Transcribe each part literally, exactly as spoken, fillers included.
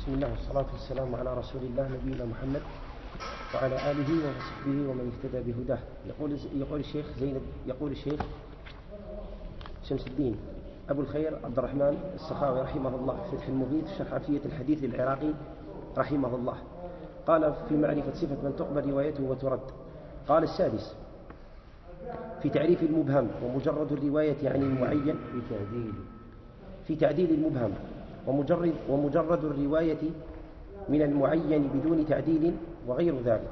بسم الله والصلاة والسلام على رسول الله نبينا محمد وعلى آله وصحبه ومن اهتدى بهداه. يقول يقول الشيخ زين يقول الشيخ شمس الدين أبو الخير عبد الرحمن السخاوي رحمه الله في فتح المغيث شرح عرفية الحديث للعراقي رحمه الله، قال في معرفة صفة من تقبل روايته وترد. قال السادس في تعريف المبهم ومجرد الرواية عن المعين في تعديل في تعديل المبهم ومجرد ومجرد الرواية من المعين بدون تعديل وغير ذلك.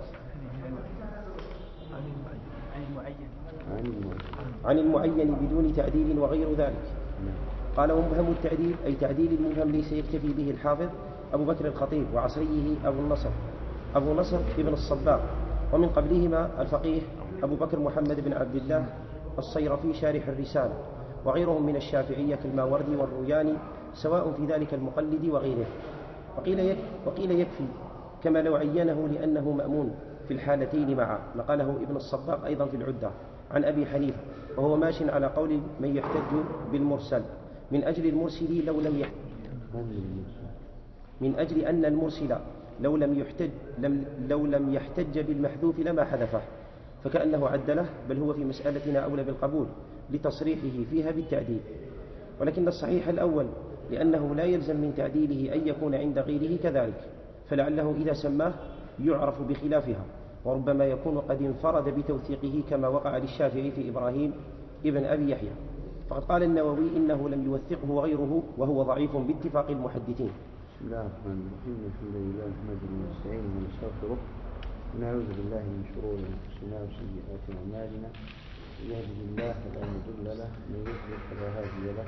عن المعين بدون تعديل وغير ذلك. قال ومبهم التعديل أي تعديل المبهم ليس يكتفي به الحافظ أبو بكر الخطيب وعصريه أبو النصر أبو نصر ابن الصباغ، ومن قبلهما الفقيه أبو بكر محمد بن عبد الله الصيرفي شارح الرسالة، وغيرهم من الشافعية كالماوردي والروياني، سواء في ذلك المقلد وغيره. وقيل يكفي, وقيل يكفي كما لو عينه لأنه مأمون في الحالتين معا. نقله ابن الصباغ أيضا في العدة عن أبي حنيفة، وهو ماش على قول من يحتج بالمرسل من أجل المرسل لو لم يحتج من أجل أن المرسل لو لم يحتج لم لو لم يحتج بالمحذوف لما حذفه، فكأنه عدله، بل هو في مسألتنا أولى بالقبول لتصريحه فيها بالتعديل. ولكن الصحيح الأول، لأنه لا يلزم من تعديله أن يكون عند غيره كذلك، فلعله إذا سماه يعرف بخلافها، وربما يكون قد انفرد بتوثيقه كما وقع للشافعي في إبراهيم ابن أبي يحيى، فقد قال النووي إنه لم يوثقه غيره وهو ضعيف باتفاق المحدثين. بسم الله الرحمن الرحيم. الحمد لله نحمده ونستعينه ونستغفره ونعوذ بالله من شرور أنفسنا وسيئات أعمالنا، من يهده الله فلا مضل له ومن يضلل فلا هادي له،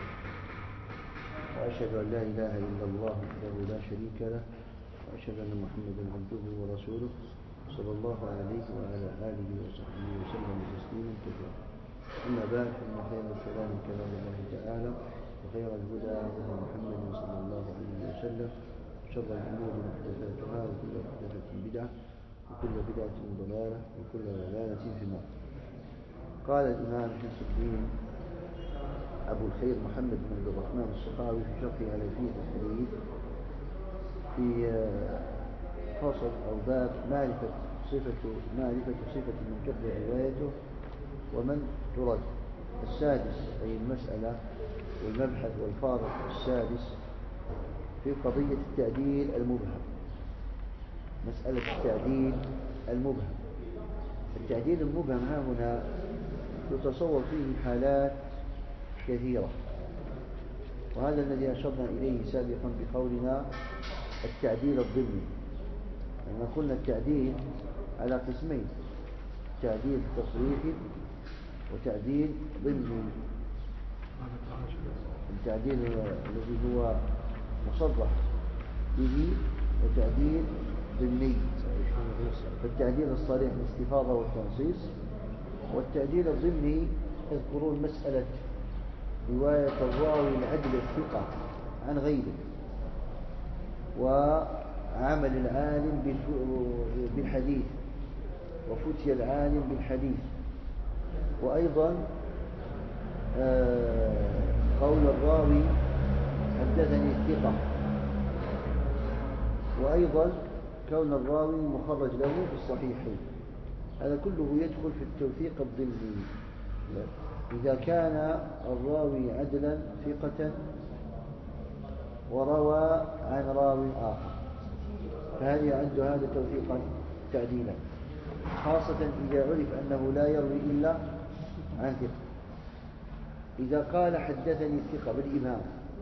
وأشهد أن لا إله إلا الله وحده لا شريك له، وأشهد أن محمدا عبده ورسوله صلى الله عليه وعلى آله وصحبه وسلم تسليما كثيرا. أما بعد، فإن خير الكلام كلام الله تعالى، وخير الهدى هدى محمد صلى الله عليه وسلم، وشر الأمور محدثاتها، وكل محدثة بدعة، وكل بدعة ضلالة، وكل ضلالة في النار. قال الإمام شمس الدين أبو الخير محمد بن عبد الرحمن السخاوي في شرحه على ألفية الحديث في فصل أو باب معرفة صفة معرفة صفة من تقبل روايته ومن ترد. السادس أي المسألة والمبحث والفارق السادس في قضية التعديل المبهم. مسألة التعديل المبهم. التعديل المبهم ها هنا يتصور فيه حالات كثيرة، وهذا الذي أشرنا إليه سابقا بقولنا التعديل الضمني. يعني قلنا التعديل على قسمين: تعديل تصريحي وتعديل ضمني. التعديل الذي هو مصرح به وتعديل ضمني. فالتعديل الصريح الاستفاضة والتنصيص، والتعديل الضمني يذكرون مسألة رواية الراوي العدل الثقة عن غيره، وعمل العالم بالحديث وفتي العالم بالحديث، وأيضا قول الراوي حدثني الثقة، وأيضا كون الراوي مخرج له في الصحيحين. هذا كله يدخل في التوثيق الضمني. إذا كان الراوي عدلا ثقة وروى عن راوي آخر، فهل يعد هذا توثيقا تعديلا، خاصة إذا عرف أنه لا يروي إلا عن ثقة. إذا قال حدثني الثقة بالإمام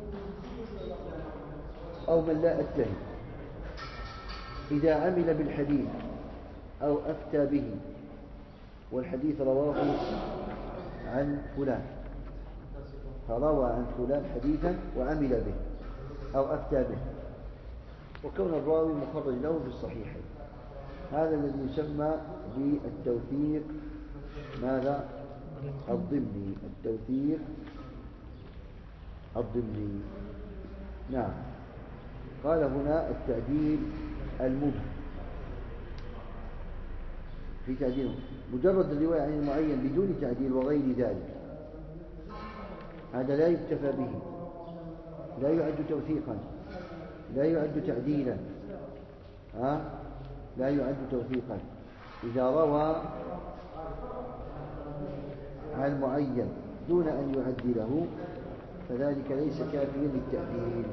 أو من لا أتهم، إذا عمل بالحديث أو أفتى به، والحديث رواه عن فلان، فروى عن فلان حديثا وعمل به أو أفتى به، وكون الراوي مخرج له في الصحيحين، هذا الذي يسمى بالتوثيق ماذا؟ الضمني. التوثيق الضمني. نعم. قال هنا التعديل المبهم. في تعديل مجرد الرواية عن المعين بدون تعديل وغير ذلك، هذا لا يكتفى به، لا يعد توثيقا، لا يعد تعديلا، ها؟ لا يعد توثيقا. إذا روى عن معين دون أن يعدله فذلك ليس كافيا للتعديل،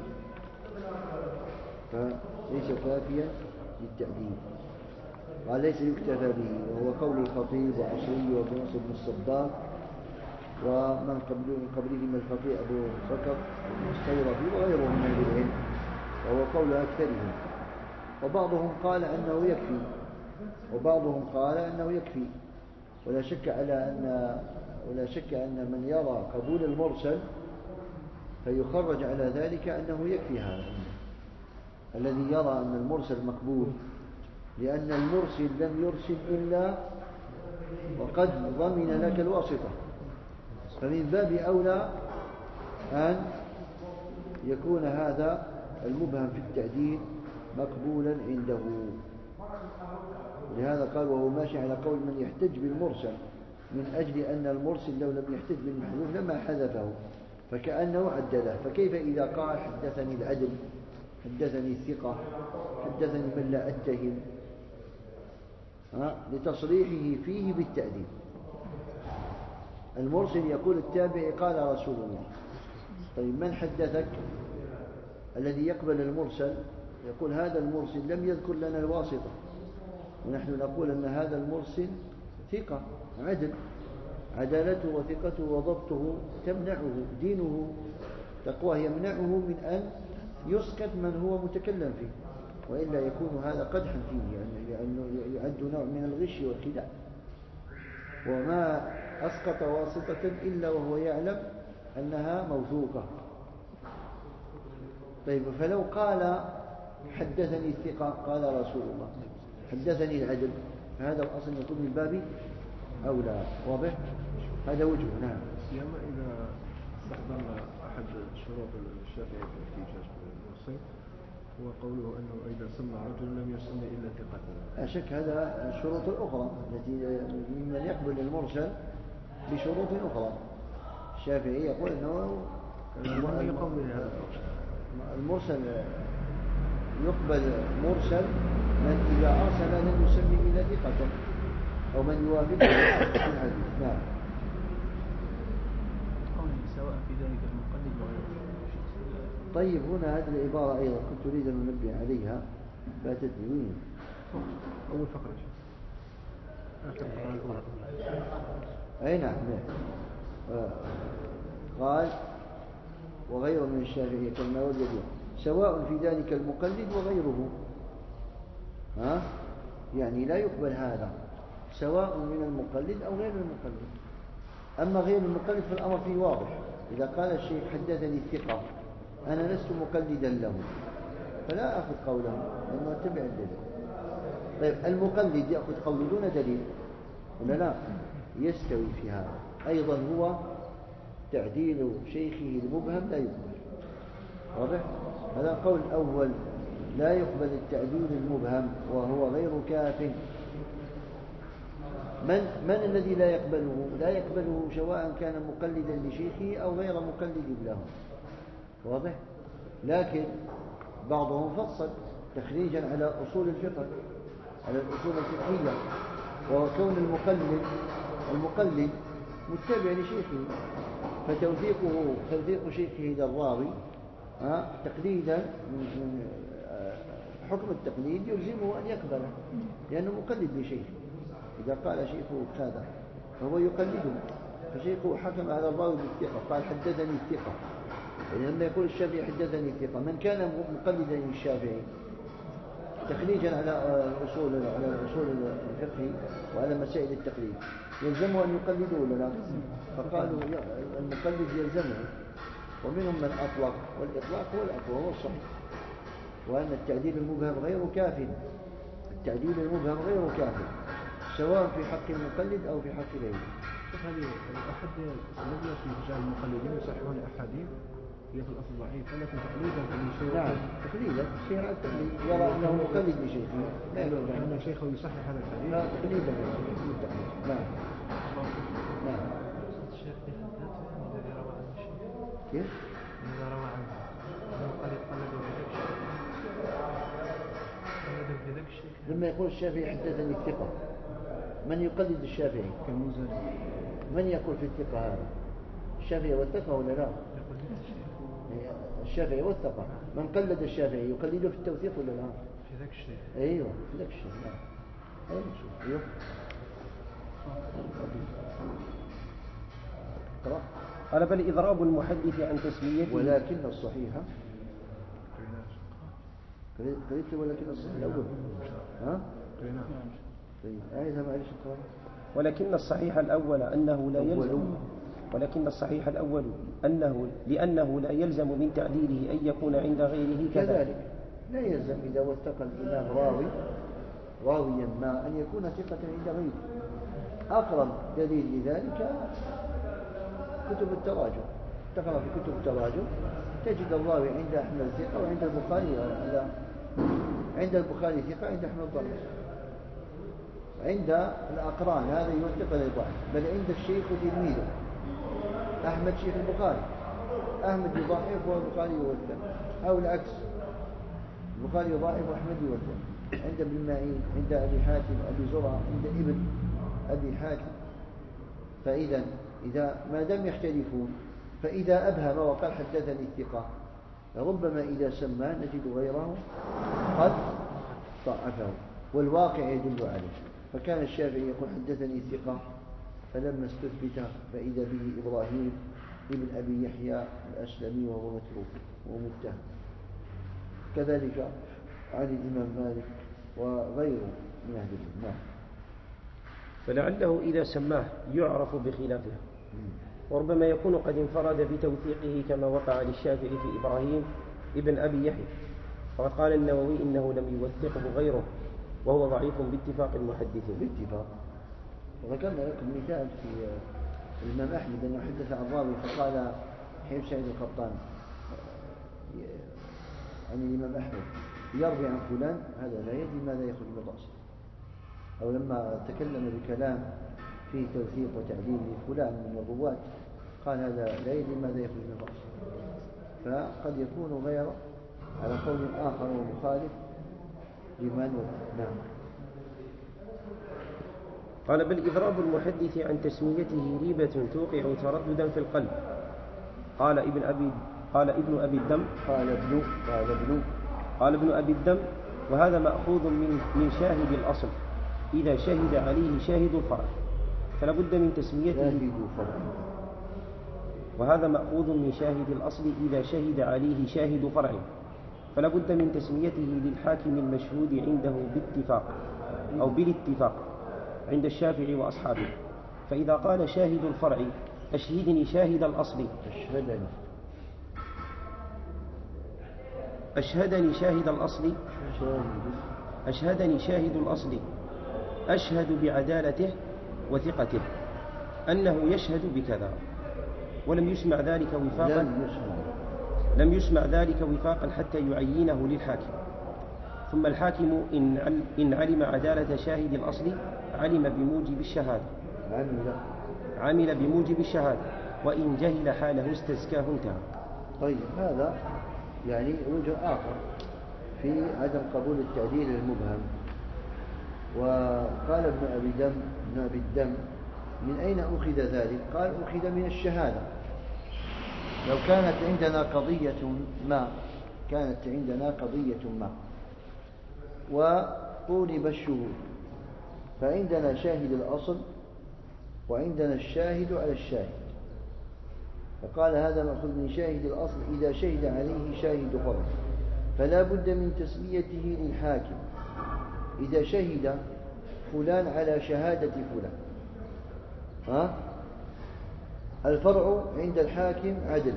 فليس كافيا للتعديل. قال ليس يكتفى به، وهو قول الخطيب وعصري وابن نصر بن الصداق ومن قبلهم الفقيه أبو بكر المستيرفي وغيرهم من العلم، وهو قول أكثرهم. وبعضهم قال أنه يكفي، وبعضهم قال أنه يكفي. ولا شك على أن ولا شك أن من يرى قبول المرسل فيخرج على ذلك أنه يكفي هذا، الذي يرى أن المرسل مقبول، لأن المرسل لم يرسل إلا وقد ضمن لك الواسطة، فمن باب أولى أن يكون هذا المبهم في التعديل مقبولا عنده. لهذا قال وهو ماشي على قول من يحتج بالمرسل، من أجل أن المرسل لو لم يحتج بالمحذوف لما حذفه فكأنه عدله. فكيف إذا قال حدثني العدل، حدثني الثقة، حدثني من لا أتهم، لتصريحه فيه بالتأديب. المرسل يقول التابع قال رسول الله. طيب من حدثك؟ الذي يقبل المرسل يقول هذا المرسل لم يذكر لنا الواسطة، ونحن نقول أن هذا المرسل ثقة عدل، عدالته وثقته وضبطه تمنعه، دينه تقواه يمنعه من أن يسكت من هو متكلم فيه، وإلا يكون هذا قدحا فيه، يعني لأنه يعد نوع من الغش والخداع. وما أسقط واسطة إلا وهو يعلم أنها موثوقة. طيب فلو قال حدثني الثقة قال رسول الله، حدثني العدل، فهذا الأصل يكون من باب أولى. واضح؟ هذا وجه. نعم. سيما إذا استخدمنا أحد شروط الشافعي في الاحتجاج بالمرسل هو قوله أنه إذا سمى رجل لم يسمي إلا ثقة. لا شك هذا الشروط الأخرى التي ممن يقبل المرسل بشروط أخرى. الشافعي يقول أنه المرسل يقبل مرسل من إذا أرسل لم يسمي إلا ثقة أو من يوافقه في الحديث. نعم. سواء في ذلك المقلد وغيره. طيب هنا هذه العبارة أيضا كنت أريد أن أنبه عليها فاتتني. وين؟ أول فقرة آخر الفقرة الأولى. أي نعم. آه. قال وغيره من الشافعية كما وجد سواء في ذلك المقلد وغيره. ها؟ يعني لا يقبل هذا سواء من المقلد أو غير المقلد. أما غير المقلد فالأمر فيه واضح. إذا قال الشيخ حدثني الثقة أنا لست مقلدا له فلا أخذ قوله لأنه أتبع الدليل. طيب المقلد يأخذ قوله دون دليل ولا لا؟ يستوي في هذا. أيضا هو تعديل شيخه المبهم لا يقبل. واضح؟ هذا القول الأول لا يقبل التعديل المبهم وهو غير كاف. من من الذي لا يقبله؟ لا يقبله سواء كان مقلدا لشيخه أو غير مقلد له. واضح؟ لكن بعضهم فصل تخريجا على أصول الفقه، على الأصول الفقهية، وكون المقلد المقلد متبع لشيخه فتوثيقه توثيق شيخه للراوي تقليدا من حكم التقليد يلزمه أن يقبله لأنه مقلد لشيخه. إذا قال شيخه كذا فهو يقلده، فشيخه حكم على الراوي بالثقة قال حدثني الثقة. يعني لما يقول الشافعي حدثني الثقة من كان مقلدا للشافعي تقليدا على اصول على اصول الفقه وعلى مسائل التقليد يلزمه ان يقلدوا ولا لا؟ فقالوا المقلد يلزمه. ومنهم من اطلق، والاطلاق هو الاقوى وهو الصحيح، وان التعديل المبهم غير كاف. التعديل المبهم غير كاف سواء في حق المقلد او في حق غيره. هذه احد الذي في رجال المقلدين يصححون الاحاديث هي في الأصل ضعيف ولكن تقليدا من شيء. نعم تقليدا شيء على التقليد يرى أنه مقلد لشيخه لا يرى أن شيخه يصحح هذا الحديث. لا تقليدا. نعم نعم. الشيخ يحدث الذي روى عنه الشيخ كيف؟ إذا روى عنه المقلد قلد ولا لما يقول الشافعي حدثني الثقة، من يقلد الشافعي؟ كالمزني من يقول في الثقة هذا؟ الشافعي والثقة ولا لا؟ الشافعي والثقة، من قلد الشافعي يقلده في التوثيق ولا لا؟ في ذاك الشيء. ايوه في ذاك الشيء. نعم. ايوه شوف ايوه. قرأ. قال بل إضراب المحدث عن تسميته. ولكن الصحيح قريت ولكن الصحيح الأول. ها؟ طيب أعيدها معلش القرآن. ولكن الصحيح الأول أنه لا يلزم ولكن الصحيح الأول أنه لأنه لا يلزم من تعديله أن يكون عند غيره كذلك. لا يلزم إذا وثق الإمام راوي راويا ما أن يكون ثقة عند غيره. أقرب دليل لذلك كتب التراجم. تقرأ في كتب التراجم تجد الراوي عند أحمد ثقة وعند البخاري لا عند البخاري ثقة عند أحمد ضعيف. عند الأقران هذا يوثق للضعف، بل عند الشيخ وتلميذه أحمد شيخ البخاري، أحمد يضعف والبخاري يوثق، أو العكس البخاري يضعف وأحمد يوثق. عند ابن معين، عند أبي حاتم، أبي زرعة، عند ابن أبي حاتم. فإذا إذا ما دام يختلفون، فإذا أبهم وقال حدثني الثقة، ربما إذا سمى نجد غيره قد ضعفه، والواقع يدل عليه. فكان الشافعي يقول حدثني الثقة، فلما استثبت فإذا به إبراهيم ابن أبي يحيى الأسلمي وهو متروك ومتهم. كذلك عن الإمام مالك وغيره من أهل العلم. فلعله إذا سماه يعرف بخلافه، وربما يكون قد انفرد بتوثيقه كما وقع للشافعي في إبراهيم ابن أبي يحيى، وقد قال النووي إنه لم يوثقه غيره وهو ضعيف باتفاق المحدثين. باتفاق. وذكرنا لكم مثال في الإمام أحمد أنه حدث عن راوي فقال حين سعيد القطان عن الإمام أحمد يروي عن فلان، هذا لا يدري ماذا يخرج من رأسه. أو لما تكلم بكلام فيه توثيق وتعديل لفلان من الرواة قال هذا لا يدري ماذا يخرج من رأسه. فقد يكون غير على قول آخر ومخالف لمن وثق. نعم. قال بل إضراب المحدث عن تسميته ريبة توقع ترددا في القلب. قال ابن أبي قال ابن أبي الدم قال ابن قال ابن قال ابن أبي الدم وهذا مأخوذ من من شاهد الأصل إذا شهد عليه شاهد الفرع فلا بد من تسميته. وهذا مأخوذ من شاهد الأصل إذا شهد عليه شاهد فرع فلا بد من تسميته للحاكم المشهود عنده باتفاق أو بالاتفاق عند الشافعي وأصحابه. فإذا قال شاهد الفرع أشهدني شاهد الأصل أشهدني أشهدني شاهد الأصل أشهدني شاهد الأصل أشهد بعدالته وثقته أنه يشهد بكذا، ولم يسمع ذلك وفاقا لم يسمع. لم يسمع ذلك وفاقا حتى يعينه للحاكم. ثم الحاكم إن إن علم عدالة شاهد الأصل علم بموجب الشهادة عمل عمل بموجب الشهادة، وإن جهل حاله استزكاه انتهى. طيب هذا يعني وجه آخر في عدم قبول التعديل المبهم. وقال ابن أبي دم ابن أبي الدم من أين أخذ ذلك؟ قال أخذ من الشهادة. لو كانت عندنا قضية ما كانت عندنا قضية ما وطولب الشهود، فعندنا شاهد الأصل وعندنا الشاهد على الشاهد، فقال هذا مأخذ من شاهد الأصل إذا شهد عليه شاهد فرع، فلا بد من تسميته للحاكم إذا شهد فلان على شهادة فلان. ها؟ الفرع عند الحاكم عدل،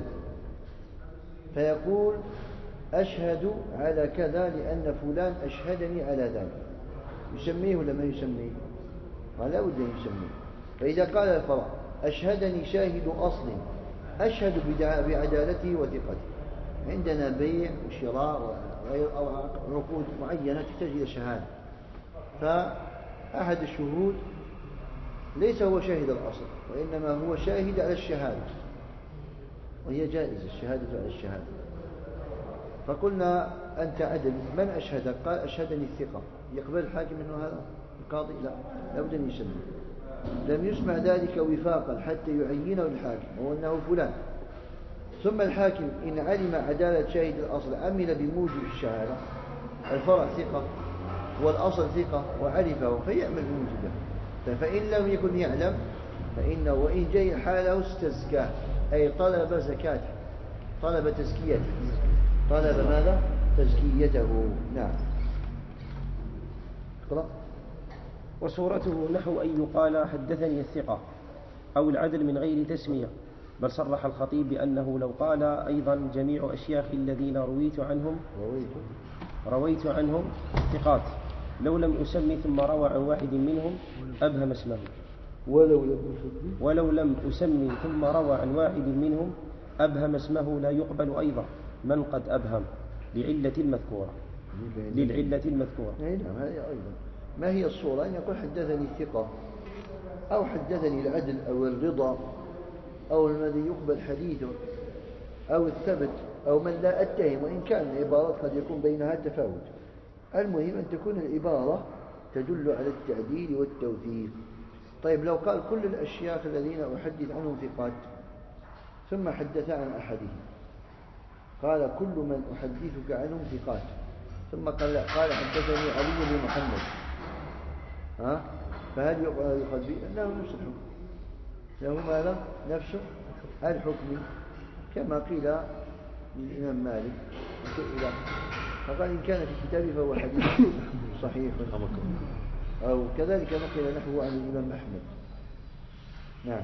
فيقول أشهد على كذا لأن فلان أشهدني على ذلك، يسميه ولا ما يسميه؟ قال لا بد أن يسميه. فإذا قال الفرع أشهدني شاهد أصل أشهد بعدالته وثقته، عندنا بيع وشراء أو عقود معينة تحتاج إلى شهادة، فأحد الشهود ليس هو شاهد الأصل وإنما هو شاهد على الشهادة، وهي جائزة الشهادة على الشهادة. فقلنا أنت عدل، من أشهدك؟ قال أشهدني الثقة. يقبل الحاكم أنه هذا القاضي؟ لا، لابد أن يسمى. لم يسمع ذلك وفاقا حتى يعينه الحاكم هو أنه فلان. ثم الحاكم إن علم عدالة شاهد الأصل عمل بموجب الشهادة، الفرع ثقة والأصل ثقة وعرفه فيعمل بموجبه. فإن لم يكن يعلم فإنه وإن جاء حاله استزكاه، أي طلب زكاته، طلب تزكيته، طلب ماذا؟ تزكيته. نعم. اقرأ. وصورته نحو أن يقال حدثني الثقة أو العدل من غير تسمية، بل صرح الخطيب بأنه لو قال أيضا جميع أشياخ الذين رويت عنهم رويت عنهم ثقات لو لم أسمي ثم روى عن واحد منهم أبهم اسمه، ولو لم أسمي ولو لم أسمي ثم روى عن واحد منهم أبهم اسمه لا يقبل أيضا من قد أبهم لعلة المذكورة للعلة المذكورة. نعم، هذه أيضا. ما هي الصورة؟ أن يقول حدثني الثقة أو حدثني العدل أو الرضا أو الذي يقبل حديثه أو الثبت أو من لا أتهم، وإن كان العبارات قد يكون بينها تفاوت. المهم أن تكون العبارة تدل على التعديل والتوثيق. طيب لو قال كل الأشياخ الذين أحدث عنهم ثقات ثم حدث عن أحدهم، قال كل من أحدثك عنهم ثقات ثم قال قال حدثني علي بن محمد، ها فهل يقال به أنه نفس الحكم؟ له ماذا؟ نفس الحكم، كما قيل للإمام مالك فقال إن كان في كتابه فهو حديث صحيح، أو كذلك نقل نحوه عن الإمام أحمد. نعم.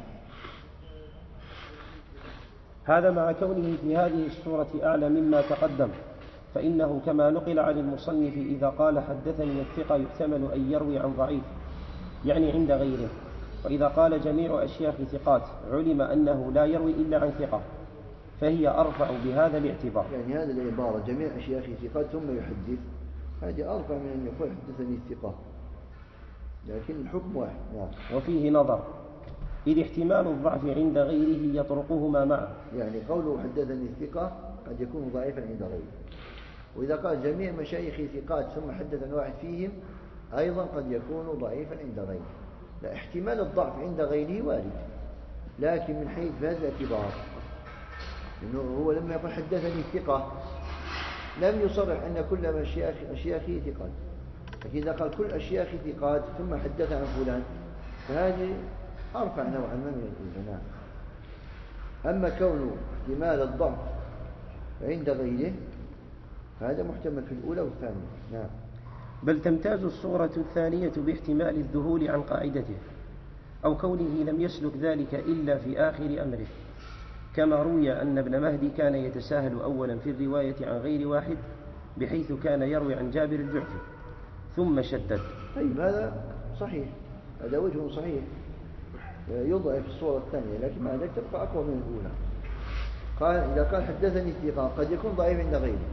هذا مع كونه في هذه السورة أعلى مما تقدم، فإنه كما نقل عن المصنف إذا قال حدثني الثقة يحتمل أن يروي عن ضعيف يعني عند غيره، وإذا قال جميع أشياخ ثقات علم أنه لا يروي إلا عن ثقة، فهي أرفع بهذا الاعتبار. يعني هذه العبارة جميع أشياخ ثقات ثم يحدث، هذه أرفع من أن يقول حدثني الثقة، لكن الحكم واحد. نعم. وفيه نظر، إذ احتمال الضعف عند غيره يطرقهما معا. يعني قوله حدثني الثقة قد يكون ضعيفا عند غيره، وإذا قال جميع مشايخ ثقات ثم حدث عن واحد فيهم أيضا قد يكون ضعيفا عند غيره. لا، احتمال الضعف عند غيره وارد، لكن من حيث هذا الاعتبار إنه هو لما يقول حدثني الثقة لم يصرح أن كل مشايخ أشياخه ثقات، لكن إذا قال كل أشياخ ثقات ثم حدث عن فلان فهذه أرفع نوعا ما من الإذنان. أما كون احتمال الضعف عند غيره هذا محتمل في الأولى والثانية. نعم. بل تمتاز الصورة الثانية باحتمال الذهول عن قاعدته أو كونه لم يسلك ذلك إلا في آخر أمره، كما روي أن ابن مهدي كان يتساهل أولا في الرواية عن غير واحد بحيث كان يروي عن جابر الجعفي ثم شدد. طيب هذا صحيح، هذا وجه صحيح يضعف الصورة الثانية، لكن مع ذلك تبقى أقوى من الأولى. قال إذا قال حدثني الثقة قد يكون ضعيف عند غيره،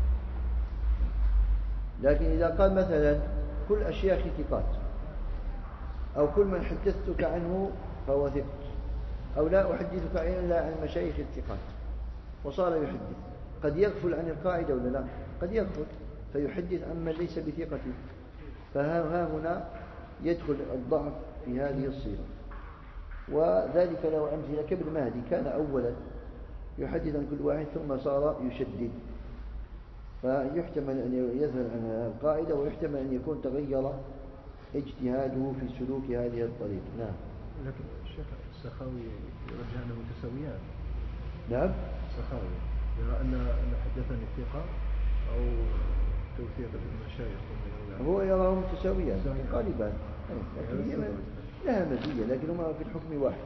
لكن إذا قال مثلا كل أشياخ ثقات أو كل من حدثتك عنه فهو ثقة أو لا أحدثك إلا عن مشايخ الثقات وصار يحدث، قد يغفل عن القاعدة ولا لا؟ قد يغفل فيحدث عمن ليس بثقة، فها هنا يدخل الضعف في هذه الصيغة. وذلك له أمثلة كابن مهدي كان أولا يحدث عن كل واحد ثم صار يشدد، فيحتمل أن يذهل عن القاعدة ويحتمل أن يكون تغير اجتهاده في سلوك هذه الطريق. نعم. لكن الشيخ السخاوي يرجع أنه متساويان. نعم. السخاوي يرى أن حدثني الثقة أو توثيق المشايخ هو يراهم متساويان غالبا، لكن لها مزية لكنهما في الحكم واحد.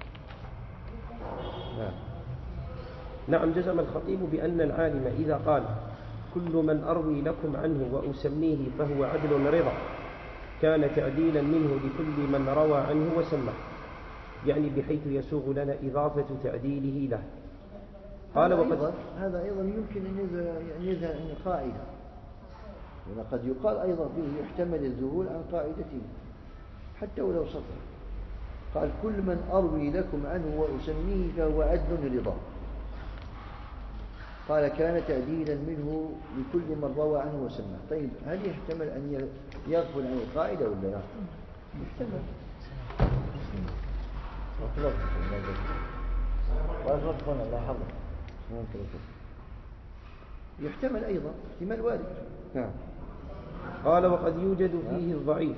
نعم. نعم. جزم الخطيب بأن العالم إذا قال كل من أروي لكم عنه وأسميه فهو عدل رضا كان تعديلا منه لكل من روى عنه وسمه، يعني بحيث يسوغ لنا إضافة تعديله له. قال هذا وقد أيضا هذا أيضا يمكن أن يذهل عن القاعدة، وقد يقال أيضا فيه يحتمل الذهول عن قاعدته حتى ولو سطر. قال كل من أروي لكم عنه وأسميه فهو عدل رضا، قال كان تعديلا منه لكل من روى عنه وسمع. طيب هل يحتمل أن يغفل عن القاعدة ولا لا؟ يحتمل. يحتمل أيضا احتمال وارد. نعم. قال وقد يوجد فيه الضعيف.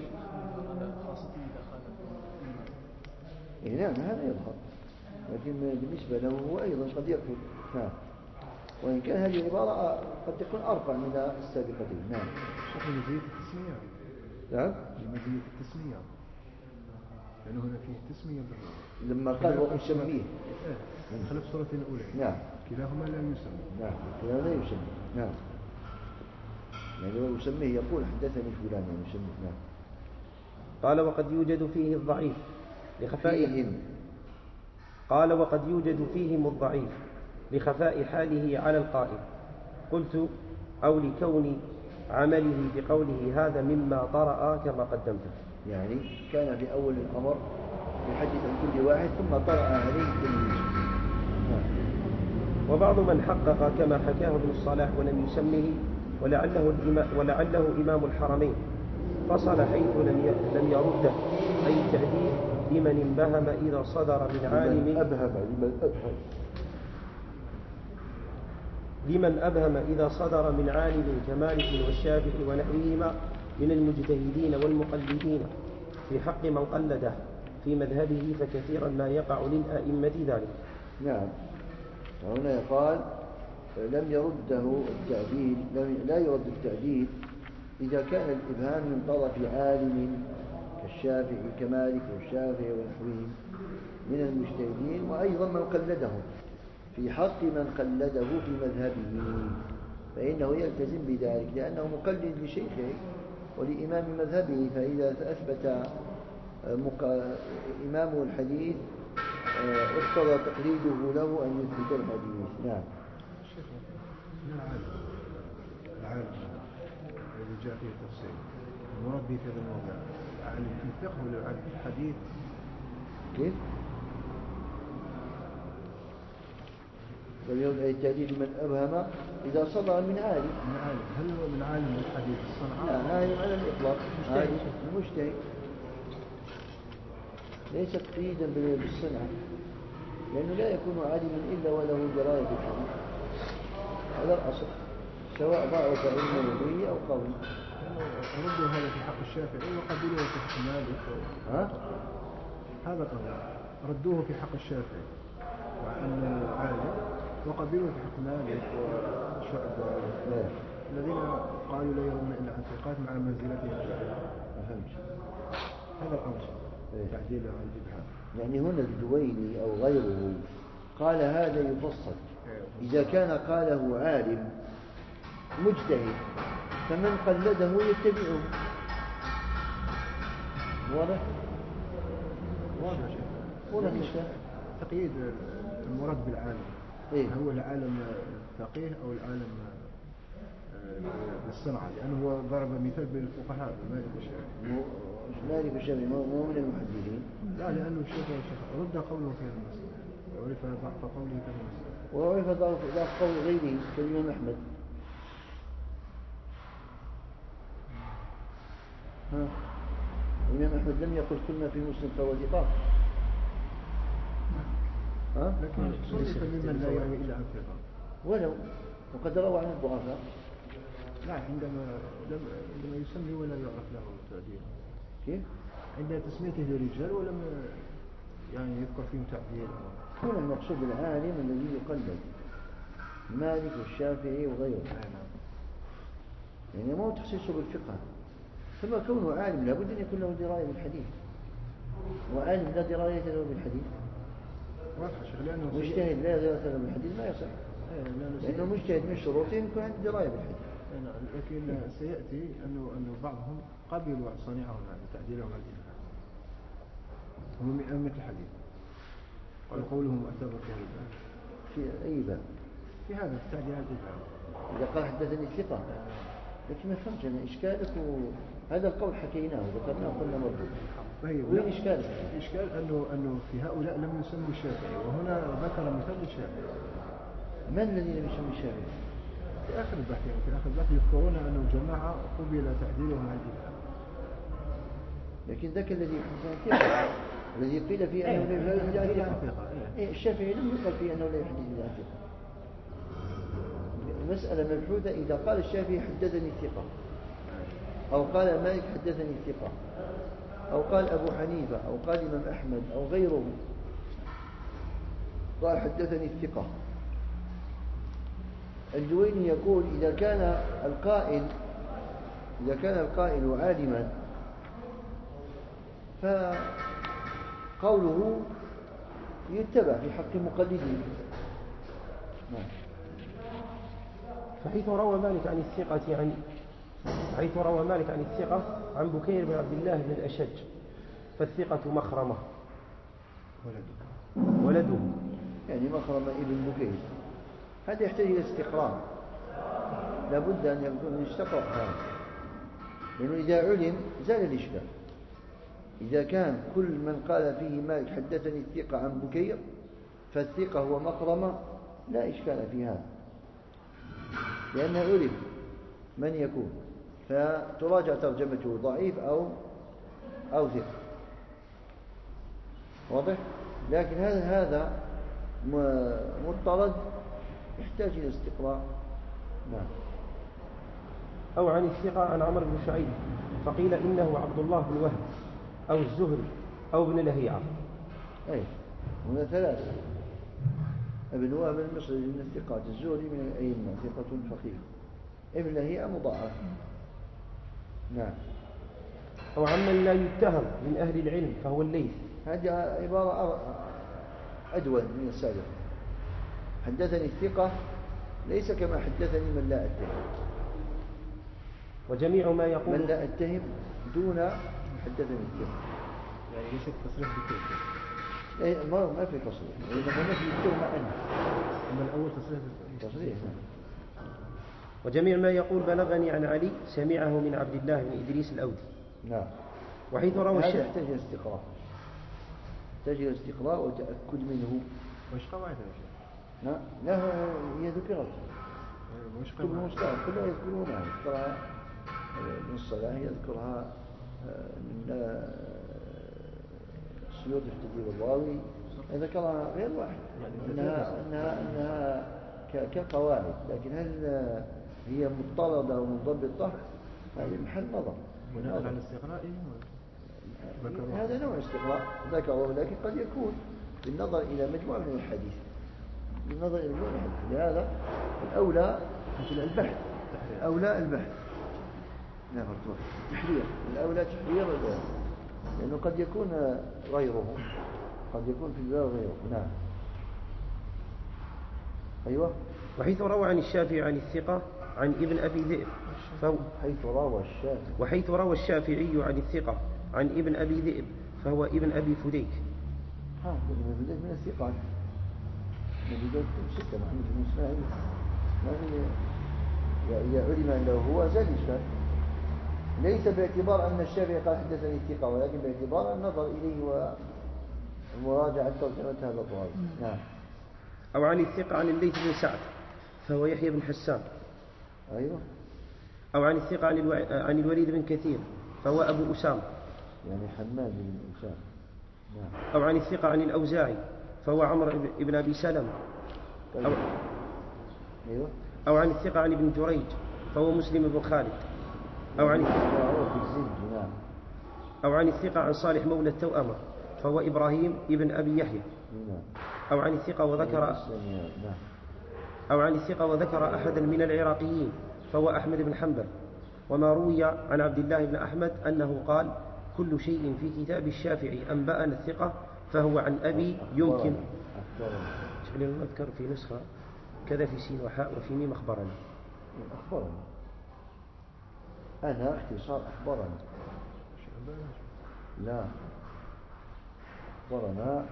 إيه نعم هذا يظهر، لكن بالنسبة له هو أيضا قد يكون. نعم. وإن كان هذه العبارة قد تكون أرفع من السابقتين. نعم. شيخ مزيد التسمية. نعم. مزيد التسمية. لأنه هنا فيه تسمية بالرأي. لما قال وأسميه. خلف سورة الأولى. نعم. كلاهما لا يسمى. نعم. كلاهما لا يسمى. نعم. يعني ويسميه يقول حدثني فلان يعني يسميه. نعم. قال وقد يوجد فيه الضعيف لخفاء قال وقد يوجد فيهم الضعيف لخفاء حاله على القائل. قلت أو لكون عمله بقوله هذا مما طرأ كما قدمته. يعني كان في أول الأمر يحدث عن كل واحد ثم طرأ عليه كل. وبعض من حقق كما حكاه ابن الصلاح ولم يسمه ولعله, ولعله إمام الحرمين فصل حيث لم يرده أي التعديل لمن انبهم إذا صدر من عالم لمن أبهم لمن أبهم لمن أبهم إذا صدر من عالم كمالك والشافعي ونحوهما من المجتهدين والمقلدين في حق من قلده في مذهبه فكثيرا ما يقع للأئمة ذلك. نعم. هنا قال لم يرده التعديل لا يرد التعديل إذا كان الإبهام من طرف عالم كالشافعي كمالك والشافعي ونحوهم من المجتهدين وأيضا من قلدهم في حق من قلده في مذهبه فإنه يلتزم بذلك لأنه مقلد لشيخه ولإمام مذهبه. فإذا أثبت إمامه الحديث اقتضى تقليده له أن يثبت الحديث. نعم. العالم العالم الذي جاء فيه التفسير المراد به في هذا الموضع العالم في الفقه ولا العالم في الحديث؟ كيف؟ التعديل من أبهم إذا صدر من عالم. من عالم. هل هو من عالم الحديث الصنعاء؟ لا عالم على الإطلاق. مجتهد ليس تقييدا بالصنعة لأنه لا يكون عالما إلا وله دراية بالحديث. هذا الأصل سواء ضعف علمه به أو قوي. ردوا هذا في حق الشافعي وقبلوه في حق مالك. ها؟ هذا قول ردوه في حق الشافعي وأن عالم وقبلوه في حق مالك وشعبة الذين قالوا لا يرون إلا عن ثقات مع منزلتهم. أفهمت. هذا الأمر تعديل عن الإبهام. يعني هنا الجويني أو غيره قال هذا يفصل إذا كان قاله عالم مجتهد فمن قلده يتبعه. واضح؟ واضح. واضح. تقييد المراد بالعالم إيه؟ هو العالم الفقيه أو العالم بالصنعة لأنه هو ضرب مثال بالفقهاء مالك والشافعي. مالك والشافعي مو من المحدثين. لا لأنه الشيخ رد قوله في المسألة وعرف ضعف قوله في المسألة وعرف ضعف قول غيره كالإمام أحمد. ها الإمام أحمد لم يقل كنا في مسلم فهو ثقة. ها لكن صرف ممن لا يروي إلا عن ثقة ولو وقد روى عن الضعفاء. لا عندما عندما يسمي ولا يعرف له تعديل. كيف؟ عند تسميته للرجال ولم يعني يذكر فيهم تعديل. هنا المقصود العالم الذي يقلد مالك والشافعي وغيره. يعني ما هو تخصيصه بالفقه ثم كونه عالم لابد أن يكون له دراية بالحديث وعالم لا دراية له بالحديث مجتهد لا دراية له بالحديث ما يصح لأنه مجتهد من شروطه يكون عنده دراية بالحديث. لكن سيأتي أنه أنه بعضهم قبلوا صانعهم هذا تعديلهم على الإبهام هم من أئمة الحديث قال قولهم معتبر في هذا الباب. في أي باب؟ في هذا في تعديل الإبهام. إذا قال حدثني ثقة لكن ما فهمت أنا إشكالك وهذا القول حكيناه وذكرناه قلنا مرة. وين إشكالك؟ الإشكال أنه أنه في هؤلاء لم يسموا الشافعي وهنا ذكر مثال الشافعي من الذين يسمى الشافعي؟ في آخر البحث يعني في آخر البحث يذكرون أنه جماعة قبل تعديلهم عن الإمام. لكن ذاك الذي ثقة الذي قيل فيه أنه لا يحدث إلا عن ثقة. إيه الشافعي لم يقل فيه أنه لا يحدث إلا عن ثقة. المسألة مبحوثة إذا قال الشافعي حدثني ثقة، أو قال مالك حدثني ثقة، أو قال أبو حنيفة، أو قال الإمام أحمد، أو غيره قال حدثني الثقة. الجويني يقول إذا كان القائل إذا كان القائل عالما فقوله يتبع في حق مقلده. فحيث روى مالك عن الثقة عن حيث روى مالك عن الثقة عن بكير بن عبد الله بن الأشج فالثقة مخرمة ولده ولده يعني مخرمة ابن بكير، هذا يحتاج إلى استقرار، لابد أن يكون يستقر هذا، لأنه إذا علم زال الإشكال. إذا كان كل من قال فيه مالك حدثني الثقة عن بكير فالثقة هو مخرمة لا إشكال في هذا، لأنه علم من يكون، فتراجع ترجمته ضعيف أو أو ثقة. واضح؟ لكن هذا هذا مضطرد يحتاج إلى استقراء. نعم. أو عن الثقة عن عمرو بن شعيب فقيل إنه عبد الله بن وهب أو الزهري أو ابن لهيعة. أي هنا ثلاثة: ابن وهب المصري من الثقات، الزهري من الأئمة ثقة فقيه، ابن لهيعة مضاعف. نعم. أو عمن لا يتهم من أهل العلم فهو الليث. هذه عبارة أدول من السابق. حدثني الثقة ليس كما حدثني من لا أتهم، وجميع ما يقول من لا أتهم دون حدثني الثقة، يعني ليس تصريح بالتوحيد. إيه ما ما في تصريح، إنما نفي التهمة عنه. أما الأول تصريح تصريح. وجميع ما يقول بلغني عن علي سمعه من عبد الله بن إدريس الأودي. نعم. وحيث روى هذا الشيخ يحتاج إلى استقراء، يحتاج إلى استقراء وتأكد منه. وش قواعد يا شيخ؟ نعم. لا هي ذكرت. وش كتب قواعد؟ المصطلح كلها يذكرونها، يذكرها ابن الصلاح، يذكرها السيوطي في تدريب الراوي، ذكرها غير واحد أنها أنها أنها كقواعد، لكن هل هي مضطردة ومنضبطة؟ هذه محل نظر. بناء على الاستقراء هذا نوع استقراء ذكره، لكن قد يكون بالنظر إلى مجموعة من الحديث، بالنظر إلى مجموعة من الحديث، لهذا الأولى البحث، أولى البحث. نعم. تحرير الأولى تحرير، لأنه قد يكون غيره، قد يكون في الباب غيره. نعم. أيوة. وحيث روى عن الشافعي عن الثقة عن ابن أبي ذئب فهو حيث روى الشافعي وحيث روى الشافعي عن الثقة عن ابن أبي ذئب فهو ابن أبي فديك. ها ابن أبي ذئب من الثقات، ابن ذئب ستة، محمد بن إسماعيل، ما في إذا علم أنه هو زاد إشكال، ليس باعتبار أن الشافعي قال حدثني الثقة، ولكن باعتبار النظر إليه ومراجعة ترجمة هذا الراوي. نعم. أو عن الثقة عن الليث بن سعد فهو يحيى بن حسان. أيوة. أو عن الثقة عن, الو... عن الوليد بن كثير فهو أبو أسامة، يعني حماد بن أسامة. نعم. أو عن الثقة عن الأوزاعي فهو عمرو بن أبي سلمة. أو... أيوة. أو عن الثقة عن ابن جريج فهو مسلم بن خالد. أو عن نعم. أو عن الثقة عن صالح مولى التوأمة فهو إبراهيم ابن أبي يحيى. نعم. أو عن الثقة وذكر أو عن الثقة وذكر أحدا من العراقيين فهو أحمد بن حنبل. وما روي عن عبد الله بن أحمد أنه قال كل شيء في كتاب الشافعي أنبأنا الثقة فهو عن أبي يمكن. شغل نذكر في نسخة كذا في سين وحاء وفي ميم أخبرنا. أخبرنا أنا اختصار أخبرنا، لا أخبرنا